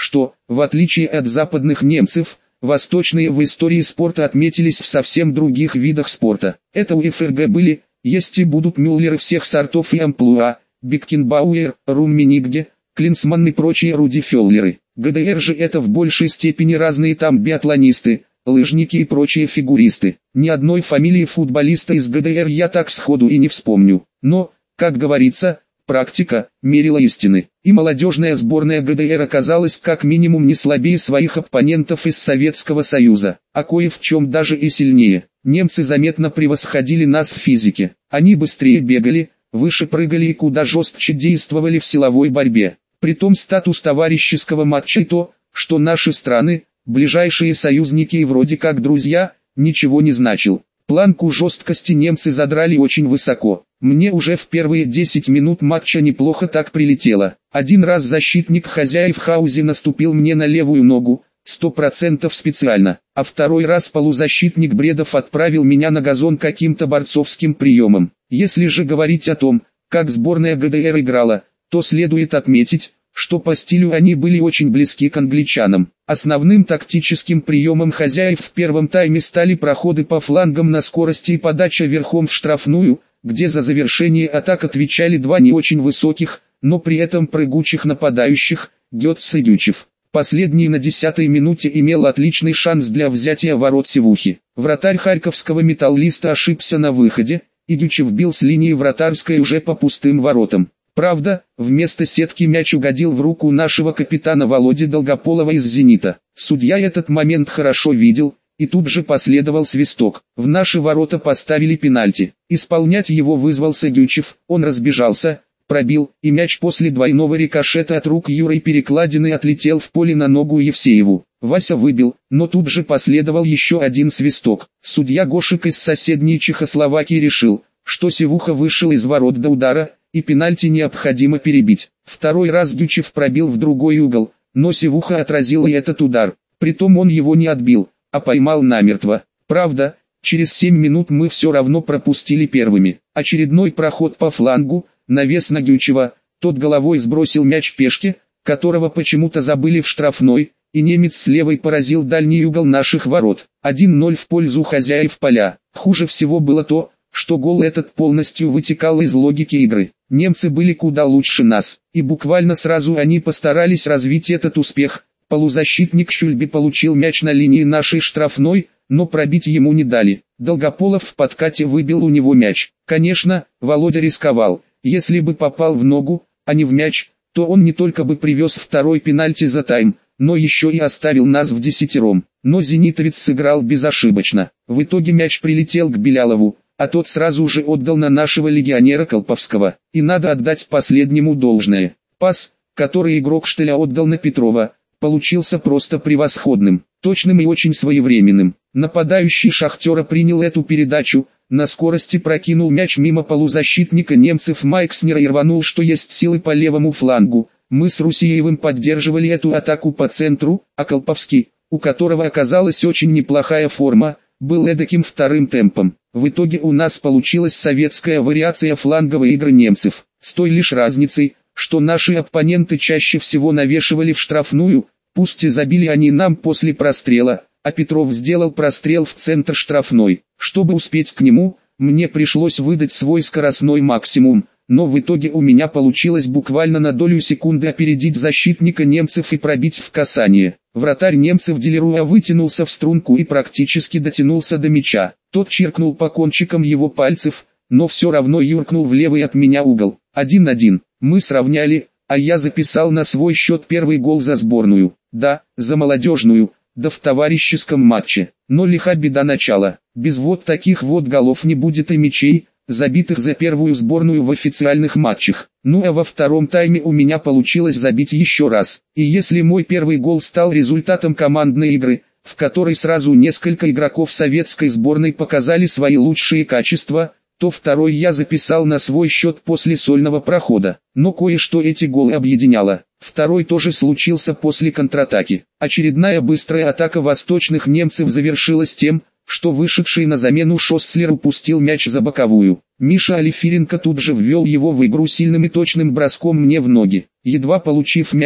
что, в отличие от западных немцев, восточные в истории спорта отметились в совсем других видах спорта. Это у ФРГ были, есть и будут Мюллеры всех сортов и амплуа, Беккенбауэр, Румменигге, Клинсман и прочие Руди Феллеры. ГДР же это в большей степени разные там биатлонисты, лыжники и прочие фигуристы. Ни одной фамилии футболиста из ГДР я так сходу и не вспомню. Но, как говорится, практика – мерила истины. И молодежная сборная ГДР оказалась как минимум не слабее своих оппонентов из Советского Союза, а кое в чем даже и сильнее. Немцы заметно превосходили нас в физике. Они быстрее бегали, выше прыгали и куда жестче действовали в силовой борьбе. Притом статус товарищеского матча и то, что наши страны, ближайшие союзники и вроде как друзья, ничего не значил. Планку жесткости немцы задрали очень высоко. Мне уже в первые десять минут матча неплохо так прилетело. Один раз защитник хозяев Хаузи наступил мне на левую ногу, сто процентов специально, а второй раз полузащитник Бредов отправил меня на газон каким-то борцовским приемом. Если же говорить о том, как сборная ГДР играла, то следует отметить, что по стилю они были очень близки к англичанам. Основным тактическим приемом хозяев в первом тайме стали проходы по флангам на скорости и подача верхом в штрафную, где за завершение атак отвечали два не очень высоких, но при этом прыгучих нападающих, Гетц и Дючев. Последний на десятой минуте имел отличный шанс для взятия ворот севухи. Вратарь харьковского металлиста ошибся на выходе, и Дючев бил с линии вратарской уже по пустым воротам. Правда, вместо сетки мяч угодил в руку нашего капитана Володи Долгополова из «Зенита». Судья этот момент хорошо видел, и тут же последовал свисток. В наши ворота поставили пенальти. Исполнять его вызвался Дючев, он разбежался, пробил, и мяч после двойного рикошета от рук Юры Перекладины отлетел в поле на ногу Евсееву. Вася выбил, но тут же последовал еще один свисток. Судья Гошик из соседней Чехословакии решил, что Севуха вышел из ворот до удара, и пенальти необходимо перебить. Второй раз Дючев пробил в другой угол, но Севуха отразил и этот удар. Притом он его не отбил, а поймал намертво. Правда, через семь минут мы все равно пропустили первыми. Очередной проход по флангу, навес на Дючева, тот головой сбросил мяч Пешке, которого почему-то забыли в штрафной, и немец с левой поразил дальний угол наших ворот. один ноль в пользу хозяев поля. Хуже всего было то, что гол этот полностью вытекал из логики игры. Немцы были куда лучше нас, и буквально сразу они постарались развить этот успех. Полузащитник Шульби получил мяч на линии нашей штрафной, но пробить ему не дали. Долгополов в подкате выбил у него мяч. Конечно, Володя рисковал. Если бы попал в ногу, а не в мяч, то он не только бы привез второй пенальти за тайм, но еще и оставил нас в десятером. Но зенитовец сыграл безошибочно. В итоге мяч прилетел к Белялову, а тот сразу же отдал на нашего легионера Колповского. И надо отдать последнему должное. Пас, который игрок Штеля отдал на Петрова, получился просто превосходным, точным и очень своевременным. Нападающий Шахтера принял эту передачу, на скорости прокинул мяч мимо полузащитника немцев Майкснера и рванул что есть силы по левому флангу. Мы с Русиевым поддерживали эту атаку по центру, а Колповский, у которого оказалась очень неплохая форма, был эдаким вторым темпом. В итоге у нас получилась советская вариация фланговой игры немцев, с той лишь разницей, что наши оппоненты чаще всего навешивали в штрафную, пусть и забили они нам после прострела, а Петров сделал прострел в центр штрафной. Чтобы успеть к нему, мне пришлось выдать свой скоростной максимум, но в итоге у меня получилось буквально на долю секунды опередить защитника немцев и пробить в касание. Вратарь немцев Делеруа вытянулся в струнку и практически дотянулся до мяча. Тот чиркнул по кончикам его пальцев, но все равно юркнул в левый от меня угол. один один. Мы сравняли, а я записал на свой счет первый гол за сборную. Да, за молодежную, да в товарищеском матче. Но лиха беда начала. Без вот таких вот голов не будет и мячей, забитых за первую сборную в официальных матчах. Ну а во втором тайме у меня получилось забить еще раз. И если мой первый гол стал результатом командной игры, в которой сразу несколько игроков советской сборной показали свои лучшие качества, то второй я записал на свой счет после сольного прохода. Но кое-что эти голы объединяло. Второй тоже случился после контратаки. Очередная быстрая атака восточных немцев завершилась тем, что вышедший на замену Шосслер упустил мяч за боковую. Миша Алифиренко тут же ввел его в игру сильным и точным броском мне в ноги. Едва получив мяч,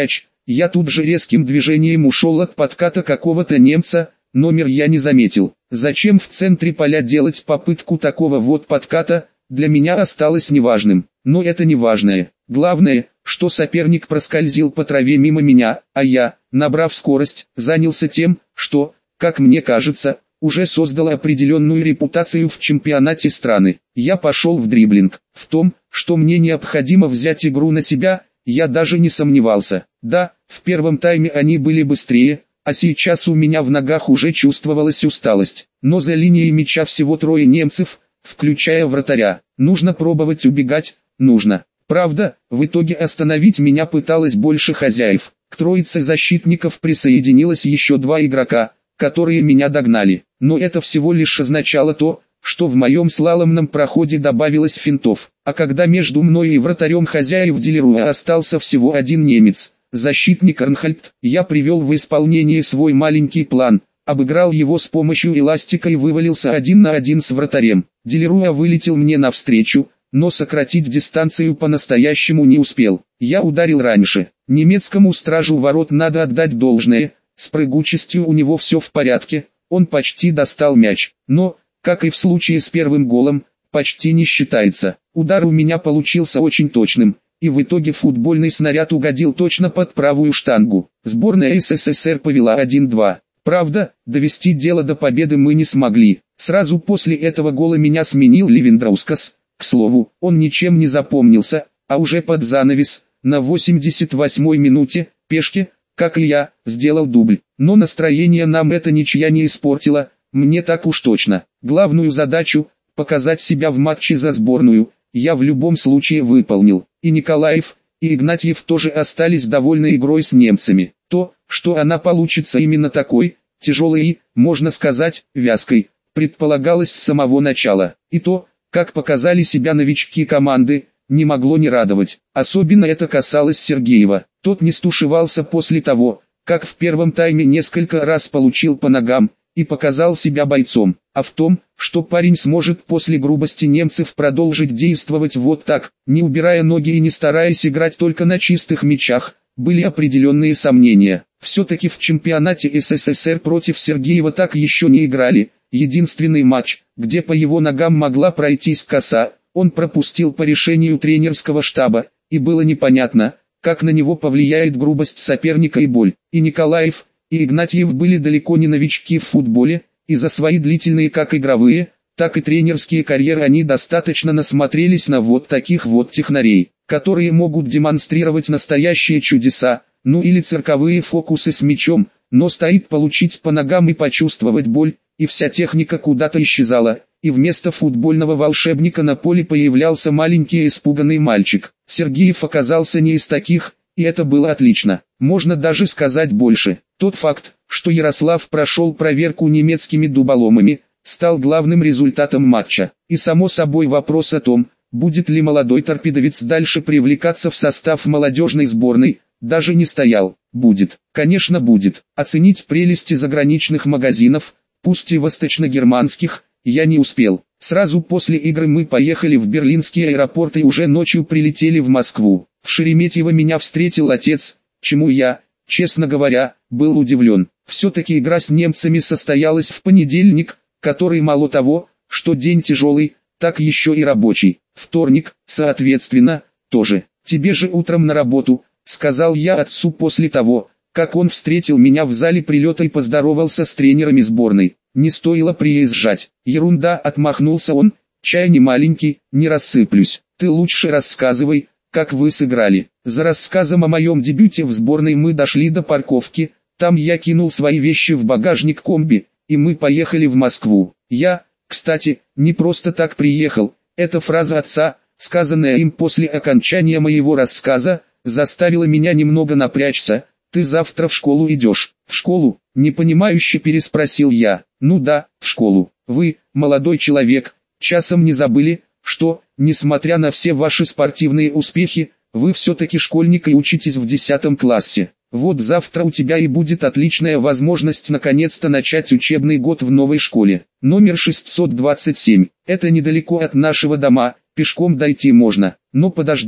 Я тут же резким движением ушел от подката какого-то немца, номер я не заметил. Зачем в центре поля делать попытку такого вот подката, для меня осталось неважным. Но это не важное. Главное, что соперник проскользил по траве мимо меня, а я, набрав скорость, занялся тем, что, как мне кажется, уже создало определенную репутацию в чемпионате страны. Я пошел в дриблинг. В том, что мне необходимо взять игру на себя, я даже не сомневался. Да, в первом тайме они были быстрее, а сейчас у меня в ногах уже чувствовалась усталость. Но за линией мяча всего трое немцев, включая вратаря. Нужно пробовать убегать, нужно. Правда, в итоге остановить меня пыталось больше хозяев. К троице защитников присоединилось еще два игрока, которые меня догнали. Но это всего лишь означало то, что в моем слаломном проходе добавилось финтов. А когда между мной и вратарем хозяев Делеруа остался всего один немец, защитник Арнхальд, я привел в исполнение свой маленький план, обыграл его с помощью эластика и вывалился один на один с вратарем. Делеруа вылетел мне навстречу, но сократить дистанцию по-настоящему не успел. Я ударил раньше. Немецкому стражу ворот надо отдать должное, с прыгучестью у него все в порядке, он почти достал мяч, но, как и в случае с первым голом, почти не считается. Удар у меня получился очень точным, и в итоге футбольный снаряд угодил точно под правую штангу. Сборная СССР повела один-два. Правда, довести дело до победы мы не смогли. Сразу после этого гола меня сменил Левандовскис. К слову, он ничем не запомнился, а уже под занавес, на восемьдесят восьмой минуте, пешки, как и я, сделал дубль. Но настроение нам эта ничья не испортила, мне так уж точно. Главную задачу, показать себя в матче за сборную, я в любом случае выполнил. И Николаев, и Игнатьев тоже остались довольны игрой с немцами. То, что она получится именно такой, тяжелой и, можно сказать, вязкой, предполагалось с самого начала. И то, как показали себя новички команды, не могло не радовать. Особенно это касалось Сергеева. Тот не стушевался после того, как в первом тайме несколько раз получил по ногам, и показал себя бойцом. А в том, что парень сможет после грубости немцев продолжить действовать вот так, не убирая ноги и не стараясь играть только на чистых мячах, были определенные сомнения. Все-таки в чемпионате СССР против Сергеева так еще не играли. Единственный матч, где по его ногам могла пройтись коса, он пропустил по решению тренерского штаба, и было непонятно, как на него повлияет грубость соперника и боль. И Николаев, и Игнатьев были далеко не новички в футболе, и за свои длительные как игровые, так и тренерские карьеры они достаточно насмотрелись на вот таких вот технарей, которые могут демонстрировать настоящие чудеса, ну или цирковые фокусы с мячом, но стоит получить по ногам и почувствовать боль, и вся техника куда-то исчезала, и вместо футбольного волшебника на поле появлялся маленький испуганный мальчик. Сергеев оказался не из таких, и это было отлично. Можно даже сказать больше. Тот факт, что Ярослав прошел проверку немецкими дуболомами, стал главным результатом матча. И само собой вопрос о том, будет ли молодой торпедовец дальше привлекаться в состав молодежной сборной, даже не стоял. Будет. Конечно будет. Оценить прелести заграничных магазинов, пусть и восточно-германских, я не успел. Сразу после игры мы поехали в берлинский аэропорт и уже ночью прилетели в Москву. В Шереметьево меня встретил отец, чему я, честно говоря, был удивлен. Все-таки игра с немцами состоялась в понедельник, который мало того, что день тяжелый, так еще и рабочий. Вторник, соответственно, тоже. Тебе же утром на работу, сказал я отцу после того, как он встретил меня в зале прилета и поздоровался с тренерами сборной. Не стоило приезжать. Ерунда, отмахнулся он, чай не маленький, не рассыплюсь. Ты лучше рассказывай, как вы сыграли. За рассказом о моем дебюте в сборной мы дошли до парковки, там я кинул свои вещи в багажник комби, и мы поехали в Москву. Я, кстати, не просто так приехал. Эта фраза отца, сказанная им после окончания моего рассказа, заставила меня немного напрячься. Ты завтра в школу идешь? В школу? Непонимающе переспросил я. Ну да, в школу. Вы, молодой человек, часом не забыли, что, несмотря на все ваши спортивные успехи, вы все-таки школьник и учитесь в десятом классе. Вот завтра у тебя и будет отличная возможность наконец-то начать учебный год в новой школе. Номер шестьсот двадцать семь. Это недалеко от нашего дома, пешком дойти можно. Но подожди,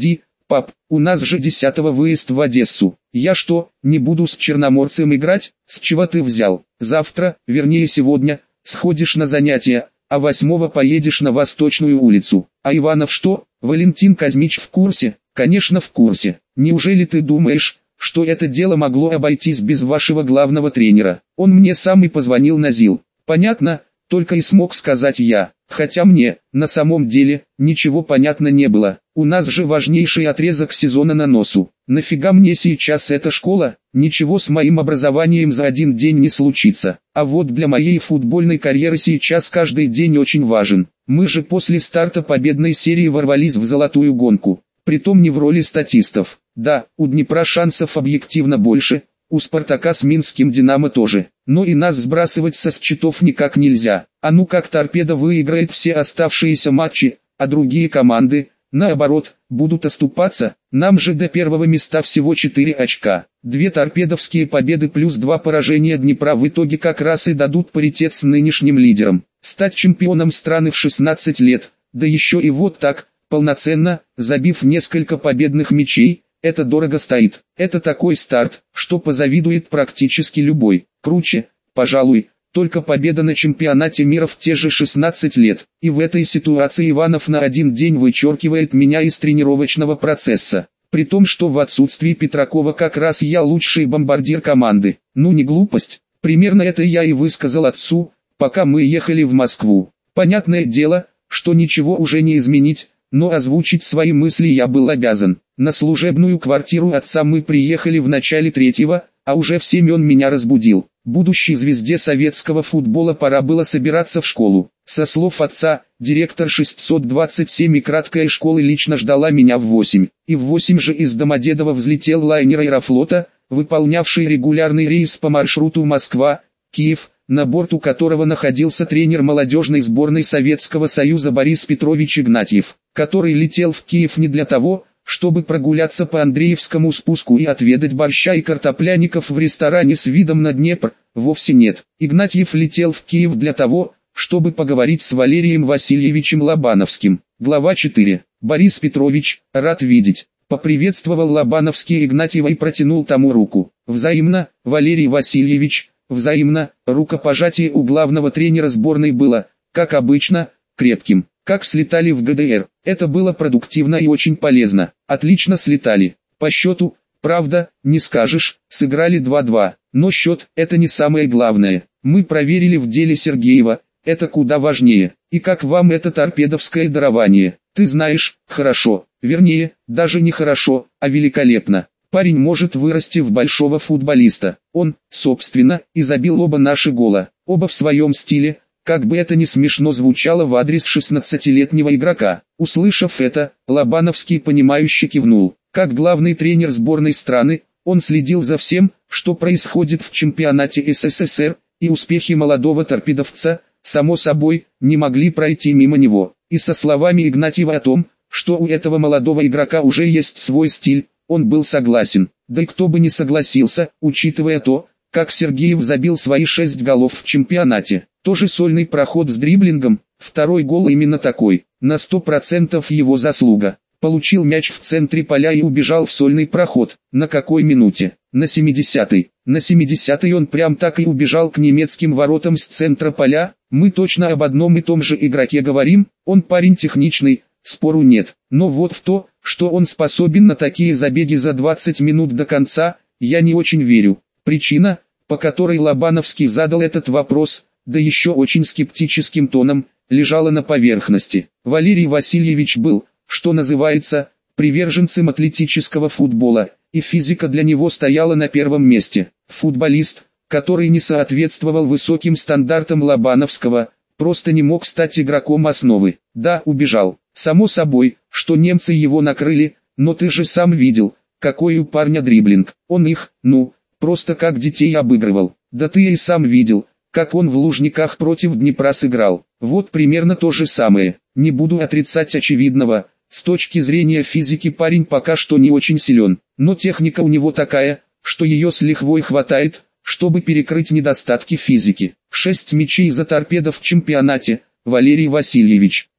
Пап, у нас же десятого выезд в Одессу. Я что, не буду с черноморцем играть? С чего ты взял? Завтра, вернее сегодня, сходишь на занятия, а восьмого поедешь на Восточную улицу. А Иванов что? Валентин Казмич в курсе? Конечно в курсе. Неужели ты думаешь, что это дело могло обойтись без вашего главного тренера? Он мне сам и позвонил на ЗИЛ. Понятно, только и смог сказать я. Хотя мне, на самом деле, ничего понятно не было. У нас же важнейший отрезок сезона на носу. Нафига мне сейчас эта школа? Ничего с моим образованием за один день не случится. А вот для моей футбольной карьеры сейчас каждый день очень важен. Мы же после старта победной серии ворвались в золотую гонку. Притом не в роли статистов. Да, у Днепра шансов объективно больше, у Спартака с Минским Динамо тоже. Но и нас сбрасывать со счетов никак нельзя. А ну как Торпедо выиграет все оставшиеся матчи, а другие команды, наоборот, будут оступаться. Нам же до первого места всего четыре очка. Две торпедовские победы плюс два поражения Днепра в итоге как раз и дадут паритет с нынешним лидером. Стать чемпионом страны в шестнадцать лет, да еще и вот так, полноценно, забив несколько победных мячей, это дорого стоит. Это такой старт, что позавидует практически любой. Круче, пожалуй, только победа на чемпионате мира в те же шестнадцать лет. И в этой ситуации Иванов на один день вычеркивает меня из тренировочного процесса. При том, что в отсутствии Петракова как раз я лучший бомбардир команды. Ну не глупость. Примерно это я и высказал отцу, пока мы ехали в Москву. Понятное дело, что ничего уже не изменить, но озвучить свои мысли я был обязан. На служебную квартиру отца мы приехали в начале третьего, а уже в семь он меня разбудил. Будущей звезде советского футбола пора было собираться в школу. Со слов отца, директор шестьсот двадцать семь и краткой школы лично ждала меня в восемь. И в восемь же из Домодедово взлетел лайнер Аэрофлота, выполнявший регулярный рейс по маршруту Москва-Киев, на борту которого находился тренер молодежной сборной Советского Союза Борис Петрович Игнатьев, который летел в Киев не для того, чтобы прогуляться по Андреевскому спуску и отведать борща и картопляников в ресторане с видом на Днепр, вовсе нет. Игнатьев летел в Киев для того, чтобы поговорить с Валерием Васильевичем Лобановским. Глава четыре. Борис Петрович, рад видеть. Поприветствовал Лобановский Игнатьева и протянул тому руку. Взаимно, Валерий Васильевич, взаимно. Рукопожатие у главного тренера сборной было, как обычно, крепким. Как слетали в ГДР. Это было продуктивно и очень полезно. Отлично слетали. По счету, правда, не скажешь, сыграли два-два. Но счет – это не самое главное. Мы проверили в деле Сергеева, это куда важнее. И как вам это торпедовское дарование? Ты знаешь, хорошо. Вернее, даже не хорошо, а великолепно. Парень может вырасти в большого футболиста. Он, собственно, и забил оба наши гола. Оба в своем стиле. Как бы это ни смешно звучало в адрес шестнадцатилетнего игрока. Услышав это, Лобановский понимающе кивнул. Как главный тренер сборной страны, он следил за всем, что происходит в чемпионате СССР, и успехи молодого торпедовца, само собой, не могли пройти мимо него. И со словами Игнатьева о том, что у этого молодого игрока уже есть свой стиль, он был согласен. Да и кто бы не согласился, учитывая то, как Сергеев забил свои шесть голов в чемпионате. Тоже сольный проход с дриблингом, второй гол именно такой, на сто процентов его заслуга. Получил мяч в центре поля и убежал в сольный проход. На какой минуте? На семидесятой. На семидесятой он прям так и убежал к немецким воротам с центра поля. Мы точно об одном и том же игроке говорим, он парень техничный, спору нет. Но вот в то, что он способен на такие забеги за двадцать минут до конца, я не очень верю. Причина, по которой Лобановский задал этот вопрос, да еще очень скептическим тоном, лежала на поверхности. Валерий Васильевич был, что называется, приверженцем атлетического футбола, и физика для него стояла на первом месте. Футболист, который не соответствовал высоким стандартам Лобановского, просто не мог стать игроком основы. Да, убежал. Само собой, что немцы его накрыли, но ты же сам видел, какой у парня дриблинг. Он их, ну, просто как детей обыгрывал. Да ты и сам видел, как он в Лужниках против Днепра сыграл. Вот примерно то же самое. Не буду отрицать очевидного, с точки зрения физики парень пока что не очень силен, но техника у него такая, что ее с лихвой хватает, чтобы перекрыть недостатки физики. Шесть мячей за торпедо в чемпионате, Валерий Васильевич.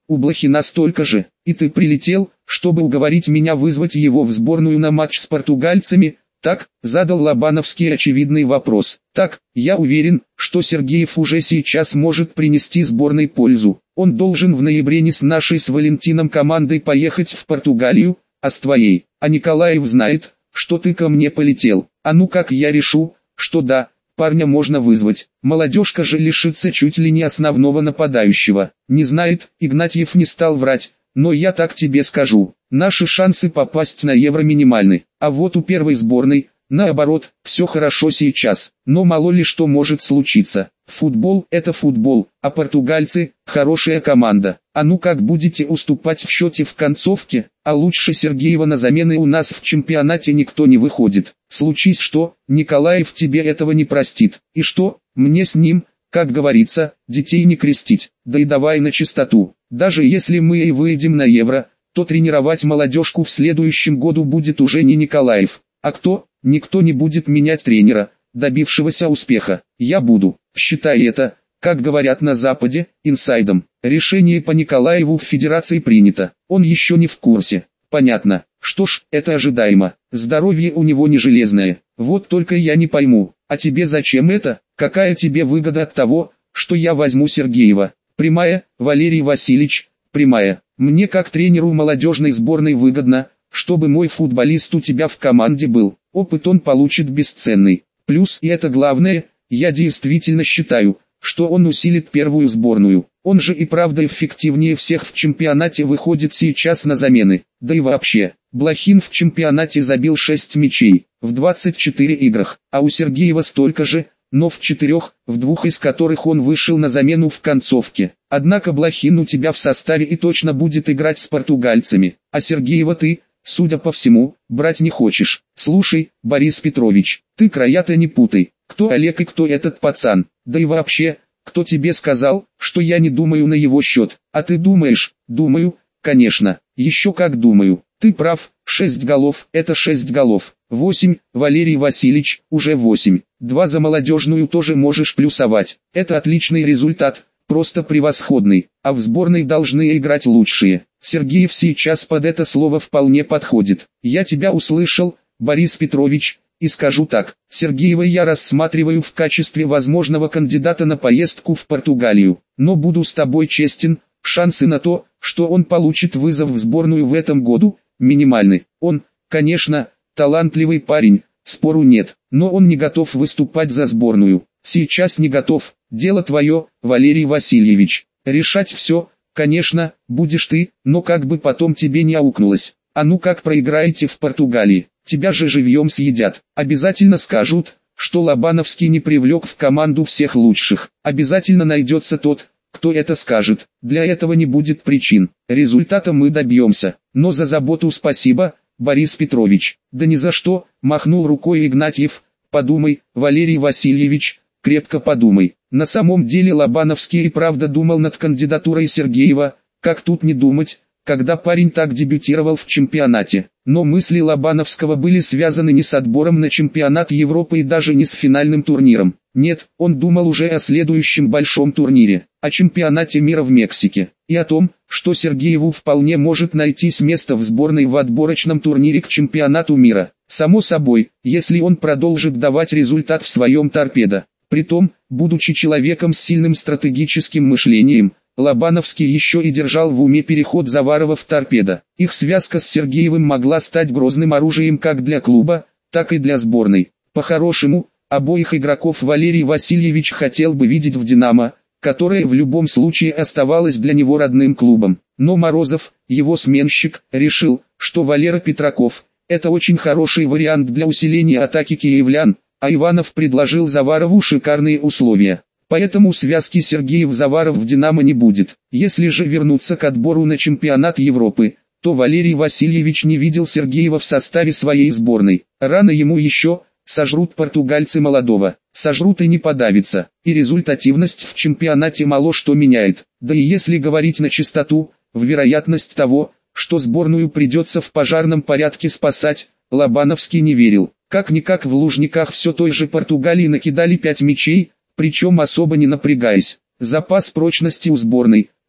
у Блохина столько же, и ты прилетел, чтобы уговорить меня вызвать его в сборную на матч с португальцами?» «Так», — задал Лобановский очевидный вопрос. «Так, я уверен, что Сергеев уже сейчас может принести сборной пользу. Он должен в ноябре не с нашей с Валентином командой поехать в Португалию, а с твоей. А Николаев знает, что ты ко мне полетел. А ну как я решу, что да, парня можно вызвать. Молодежка же лишится чуть ли не основного нападающего». «Не знает», — Игнатьев не стал врать. «Но я так тебе скажу, наши шансы попасть на Евро минимальны, а вот у первой сборной, наоборот, все хорошо сейчас, но мало ли что может случиться. Футбол – это футбол, а португальцы – хорошая команда. А ну как будете уступать в счете в концовке, а лучше Сергеева на замены у нас в чемпионате никто не выходит. Случись что, Николаев тебе этого не простит. И что, мне с ним, как говорится, детей не крестить. Да и давай на чистоту. Даже если мы и выйдем на Евро, то тренировать молодежку в следующем году будет уже не Николаев. А кто? Никто не будет менять тренера, добившегося успеха. Я буду. Считай это, как говорят на Западе, инсайдом. Решение по Николаеву в Федерации принято. Он еще не в курсе. Понятно. Что ж, это ожидаемо. Здоровье у него не железное. Вот только я не пойму, а тебе зачем это? Какая тебе выгода от того, что я возьму Сергеева? Прямая, Валерий Васильевич, прямая. Мне как тренеру молодежной сборной выгодно, чтобы мой футболист у тебя в команде был. Опыт он получит бесценный. Плюс, и это главное, я действительно считаю, что он усилит первую сборную. Он же и правда эффективнее всех в чемпионате выходит сейчас на замены. Да и вообще, Блохин в чемпионате забил шесть мячей, в двадцати четырёх играх, а у Сергеева столько же, но в четырех, в двух из которых он вышел на замену в концовке. Однако Блохин у тебя в составе и точно будет играть с португальцами, а Сергеева ты, судя по всему, брать не хочешь. Слушай, Борис Петрович, ты края-то не путай, кто Олег и кто этот пацан, да и вообще, кто тебе сказал, что я не думаю на его счет, а ты думаешь? Думаю, конечно, еще как думаю. Ты прав, шесть голов, это шесть голов. восемь, Валерий Васильевич, уже восемь. Два за молодежную тоже можешь плюсовать. Это отличный результат, просто превосходный. А в сборной должны играть лучшие. Сергеев сейчас под это слово вполне подходит. Я тебя услышал, Борис Петрович, и скажу так. Сергеева я рассматриваю в качестве возможного кандидата на поездку в Португалию. Но буду с тобой честен, шансы на то, что он получит вызов в сборную в этом году, минимальны. Он, конечно, талантливый парень, спору нет, но он не готов выступать за сборную. Сейчас не готов, дело твое, Валерий Васильевич. Решать все, конечно, будешь ты, но как бы потом тебе не аукнулось. А ну как проиграете в Португалии, тебя же живьем съедят. Обязательно скажут, что Лобановский не привлек в команду всех лучших. Обязательно найдется тот, кто это скажет. Для этого не будет причин. Результата мы добьемся. Но за заботу спасибо, Борис Петрович. Да ни за что, махнул рукой Игнатьев. Подумай, Валерий Васильевич, крепко подумай. На самом деле Лобановский и правда думал над кандидатурой Сергеева. Как тут не думать, когда парень так дебютировал в чемпионате. Но мысли Лобановского были связаны не с отбором на чемпионат Европы и даже не с финальным турниром. Нет, он думал уже о следующем большом турнире, о чемпионате мира в Мексике, и о том, что Сергееву вполне может найтись место в сборной в отборочном турнире к чемпионату мира. Само собой, если он продолжит давать результат в своем торпедо. Притом, будучи человеком с сильным стратегическим мышлением, Лобановский еще и держал в уме переход Заварова в торпедо. Их связка с Сергеевым могла стать грозным оружием как для клуба, так и для сборной. По-хорошему, обоих игроков Валерий Васильевич хотел бы видеть в «Динамо», которое в любом случае оставалось для него родным клубом. Но Морозов, его сменщик, решил, что Валера Петраков – это очень хороший вариант для усиления атаки киевлян, а Иванов предложил Заварову шикарные условия. Поэтому связки Сергеев-Заваров в «Динамо» не будет. Если же вернуться к отбору на чемпионат Европы, то Валерий Васильевич не видел Сергеева в составе своей сборной. Рано ему еще, сожрут португальцы молодого, сожрут и не подавится. И результативность в чемпионате мало что меняет. Да и если говорить на чистоту, в вероятность того, что сборную придется в пожарном порядке спасать, Лобановский не верил. Как-никак в Лужниках все той же Португалии накидали пять мячей, причем особо не напрягаясь. Запас прочности у сборной,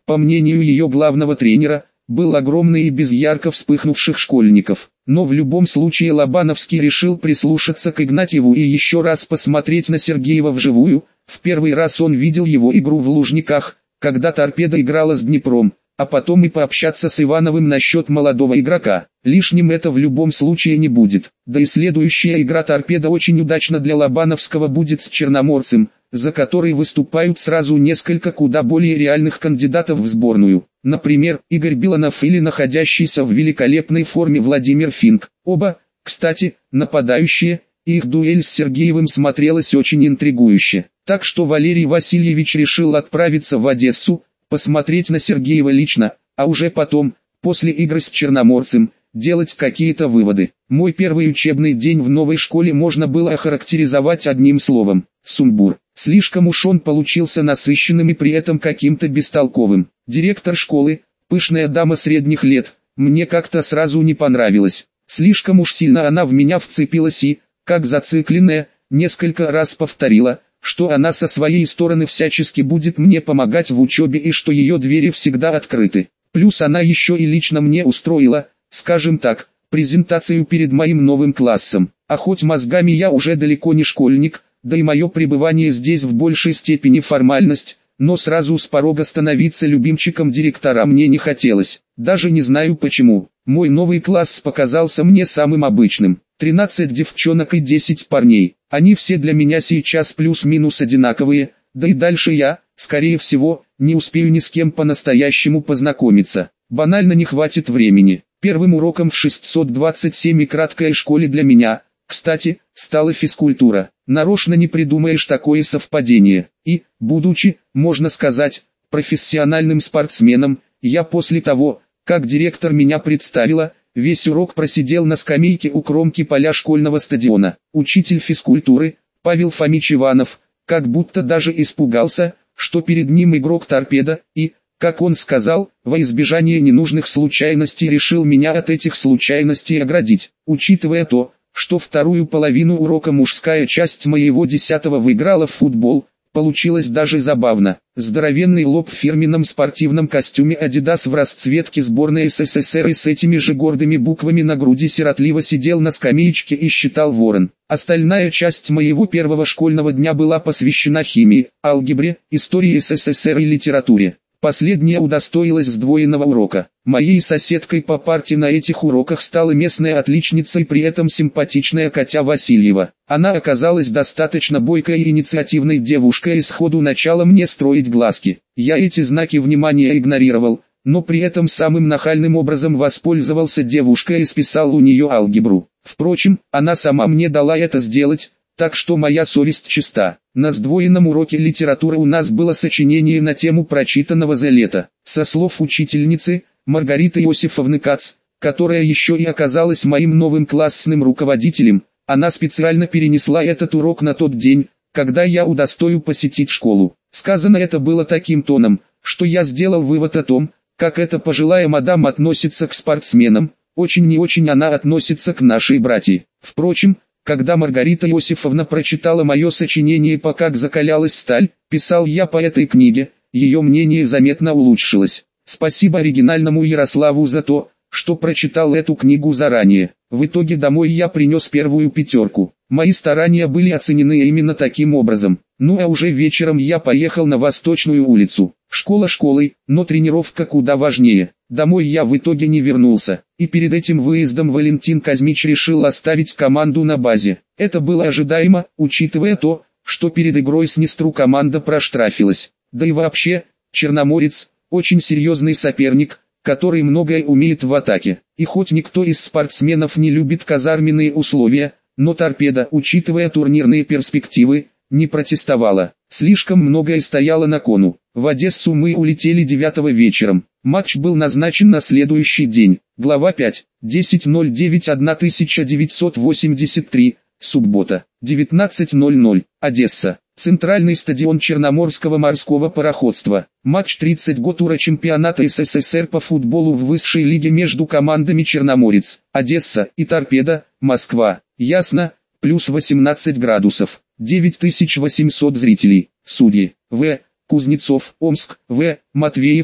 по мнению ее главного тренера, был огромный и без ярко вспыхнувших школьников. Но в любом случае Лобановский решил прислушаться к Игнатьеву и еще раз посмотреть на Сергеева вживую. В первый раз он видел его игру в Лужниках, когда «Торпедо» играла с Днепром, а потом и пообщаться с Ивановым насчет молодого игрока. Лишним это в любом случае не будет. Да и следующая игра «Торпедо» очень удачно для Лобановского будет с Черноморцем, за который выступают сразу несколько куда более реальных кандидатов в сборную. Например, Игорь Биланов или находящийся в великолепной форме Владимир Финк. Оба, кстати, нападающие, и их дуэль с Сергеевым смотрелась очень интригующе. Так что Валерий Васильевич решил отправиться в Одессу, посмотреть на Сергеева лично, а уже потом, после игры с Черноморцем, делать какие-то выводы. Мой первый учебный день в новой школе можно было охарактеризовать одним словом – сумбур. Слишком уж он получился насыщенным и при этом каким-то бестолковым. Директор школы, пышная дама средних лет, мне как-то сразу не понравилась. Слишком уж сильно она в меня вцепилась и, как зацикленная, несколько раз повторила, что она со своей стороны всячески будет мне помогать в учебе и что ее двери всегда открыты. Плюс она еще и лично мне устроила, скажем так, презентацию перед моим новым классом. А хоть мозгами я уже далеко не школьник, да и мое пребывание здесь в большей степени формальность, но сразу с порога становиться любимчиком директора мне не хотелось. Даже не знаю почему. Мой новый класс показался мне самым обычным. тринадцать девчонок и десять парней. Они все для меня сейчас плюс-минус одинаковые, да и дальше я, скорее всего, не успею ни с кем по-настоящему познакомиться. Банально не хватит времени. Первым уроком в шестьсот двадцать семь и краткой школе для меня, кстати, стала физкультура. Нарочно не придумаешь такое совпадение. И, будучи, можно сказать, профессиональным спортсменом, я после того, как директор меня представила, весь урок просидел на скамейке у кромки поля школьного стадиона. Учитель физкультуры, Павел Фомич Иванов, как будто даже испугался, что перед ним игрок «Торпедо», и, как он сказал, во избежание ненужных случайностей решил меня от этих случайностей оградить. Учитывая то, что вторую половину урока мужская часть моего десятого выиграла в футбол, получилось даже забавно. Здоровенный лоб в фирменном спортивном костюме Adidas в расцветке сборной СССР и с этими же гордыми буквами на груди сиротливо сидел на скамеечке и считал ворон. Остальная часть моего первого школьного дня была посвящена химии, алгебре, истории СССР и литературе. Последняя удостоилась сдвоенного урока. Моей соседкой по парте на этих уроках стала местная отличница и при этом симпатичная Катя Васильева. Она оказалась достаточно бойкой и инициативной девушкой и сходу начала мне строить глазки. Я эти знаки внимания игнорировал, но при этом самым нахальным образом воспользовался девушкой и списал у нее алгебру. Впрочем, она сама мне дала это сделать, так что моя совесть чиста. На сдвоенном уроке литературы у нас было сочинение на тему прочитанного за лето. Со слов учительницы, Маргариты Иосифовны Кац, которая еще и оказалась моим новым классным руководителем, она специально перенесла этот урок на тот день, когда я удостою посетить школу. Сказано это было таким тоном, что я сделал вывод о том, как эта пожилая мадам относится к спортсменам, очень не очень она относится к нашей братье. Впрочем, когда Маргарита Иосифовна прочитала мое сочинение по «Как закалялась сталь», писал я по этой книге, ее мнение заметно улучшилось. Спасибо оригинальному Ярославу за то, что прочитал эту книгу заранее. В итоге домой я принес первую пятерку. Мои старания были оценены именно таким образом. Ну а уже вечером я поехал на Восточную улицу. Школа школой, но тренировка куда важнее. Домой я в итоге не вернулся, и перед этим выездом Валентин Казмич решил оставить команду на базе. Это было ожидаемо, учитывая то, что перед игрой с Днестру команда проштрафилась. Да и вообще, Черноморец – очень серьезный соперник, который многое умеет в атаке. И хоть никто из спортсменов не любит казарменные условия, но «Торпедо», учитывая турнирные перспективы, не протестовала. Слишком многое стояло на кону. В Одессу мы улетели девятого вечером. Матч был назначен на следующий день. Глава пять. десятое ноль девятое тысяча девятьсот восемьдесят три. Суббота. девятнадцать ноль ноль. Одесса. Центральный стадион Черноморского морского пароходства. Матч тридцатого го тура чемпионата СССР по футболу в высшей лиге между командами Черноморец, Одесса и Торпедо, Москва. Ясно, плюс восемнадцать градусов. девять тысяч восемьсот зрителей. Судьи: В. Кузнецов, Омск, В. Матвеев,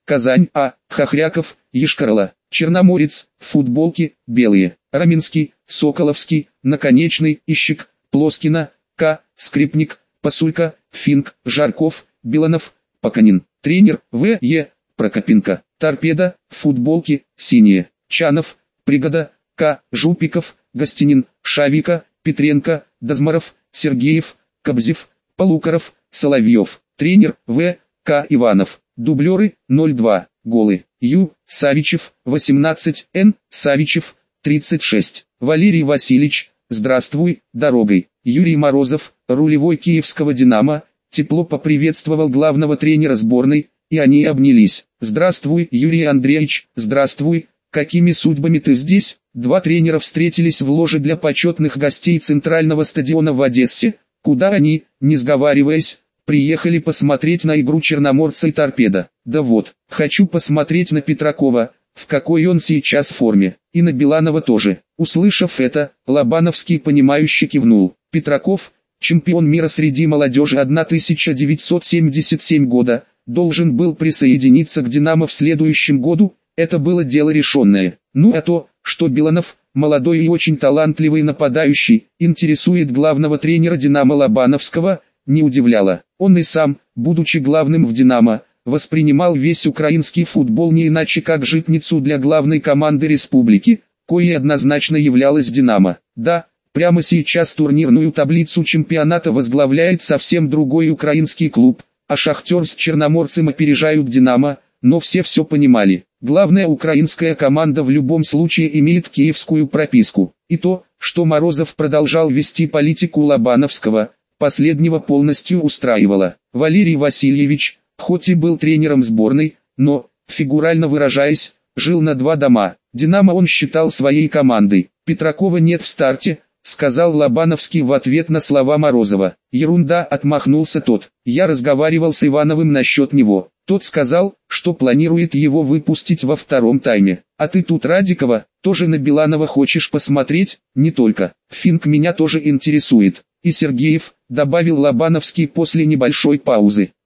Казань А. Хохряков, Ешкарала. Черноморец, футболки, белые. Раменский, Соколовский, Наконечный, Ищик, Плоскина, К. Скрипник, Пасулька, Финк, Жарков, Биланов, Поканин. Тренер В. Е. Прокопенко. Торпеда, футболки, синие. Чанов, Пригода, К. Жупиков, Гостинин, Шавика, Петренко, Дозмаров, Сергеев, Кобзев, Полукаров, Соловьев. Тренер В. К. Иванов. Дублеры ноль два. Голы. Ю. Савичев, восемнадцать. Н. Савичев, тридцать шесть. Валерий Васильевич, здравствуй, дорогой. Юрий Морозов, рулевой киевского «Динамо», тепло поприветствовал главного тренера сборной, и они обнялись. Здравствуй, Юрий Андреевич, здравствуй, какими судьбами ты здесь? Два тренера встретились в ложе для почетных гостей центрального стадиона в Одессе, куда они, не сговариваясь, приехали посмотреть на игру Черноморца и Торпеда. Да вот, хочу посмотреть на Петракова, в какой он сейчас форме, и на Биланова тоже. Услышав это, Лобановский понимающе кивнул. Петраков, чемпион мира среди молодежи тысяча девятьсот семьдесят седьмого года, должен был присоединиться к «Динамо» в следующем году, это было дело решенное. Ну а то, что Биланов, молодой и очень талантливый нападающий, интересует главного тренера «Динамо» Лобановского, не удивляло. Он и сам, будучи главным в «Динамо», воспринимал весь украинский футбол не иначе как житницу для главной команды республики, коей однозначно являлась «Динамо». Да, прямо сейчас турнирную таблицу чемпионата возглавляет совсем другой украинский клуб, а «Шахтер» с «Черноморцем» опережают «Динамо», но все все понимали. Главная украинская команда в любом случае имеет киевскую прописку. И то, что Морозов продолжал вести политику Лобановского, последнего полностью устраивало. Валерий Васильевич, хоть и был тренером сборной, но, фигурально выражаясь, жил на два дома. «Динамо» он считал своей командой. «Петракова нет в старте», — сказал Лобановский в ответ на слова Морозова. «Ерунда», — отмахнулся тот. «Я разговаривал с Ивановым насчет него. Тот сказал, что планирует его выпустить во втором тайме. А ты тут Радикова, тоже на Биланова хочешь посмотреть?» «Не только. Финк меня тоже интересует. И Сергеев», — добавил Лобановский после небольшой паузы.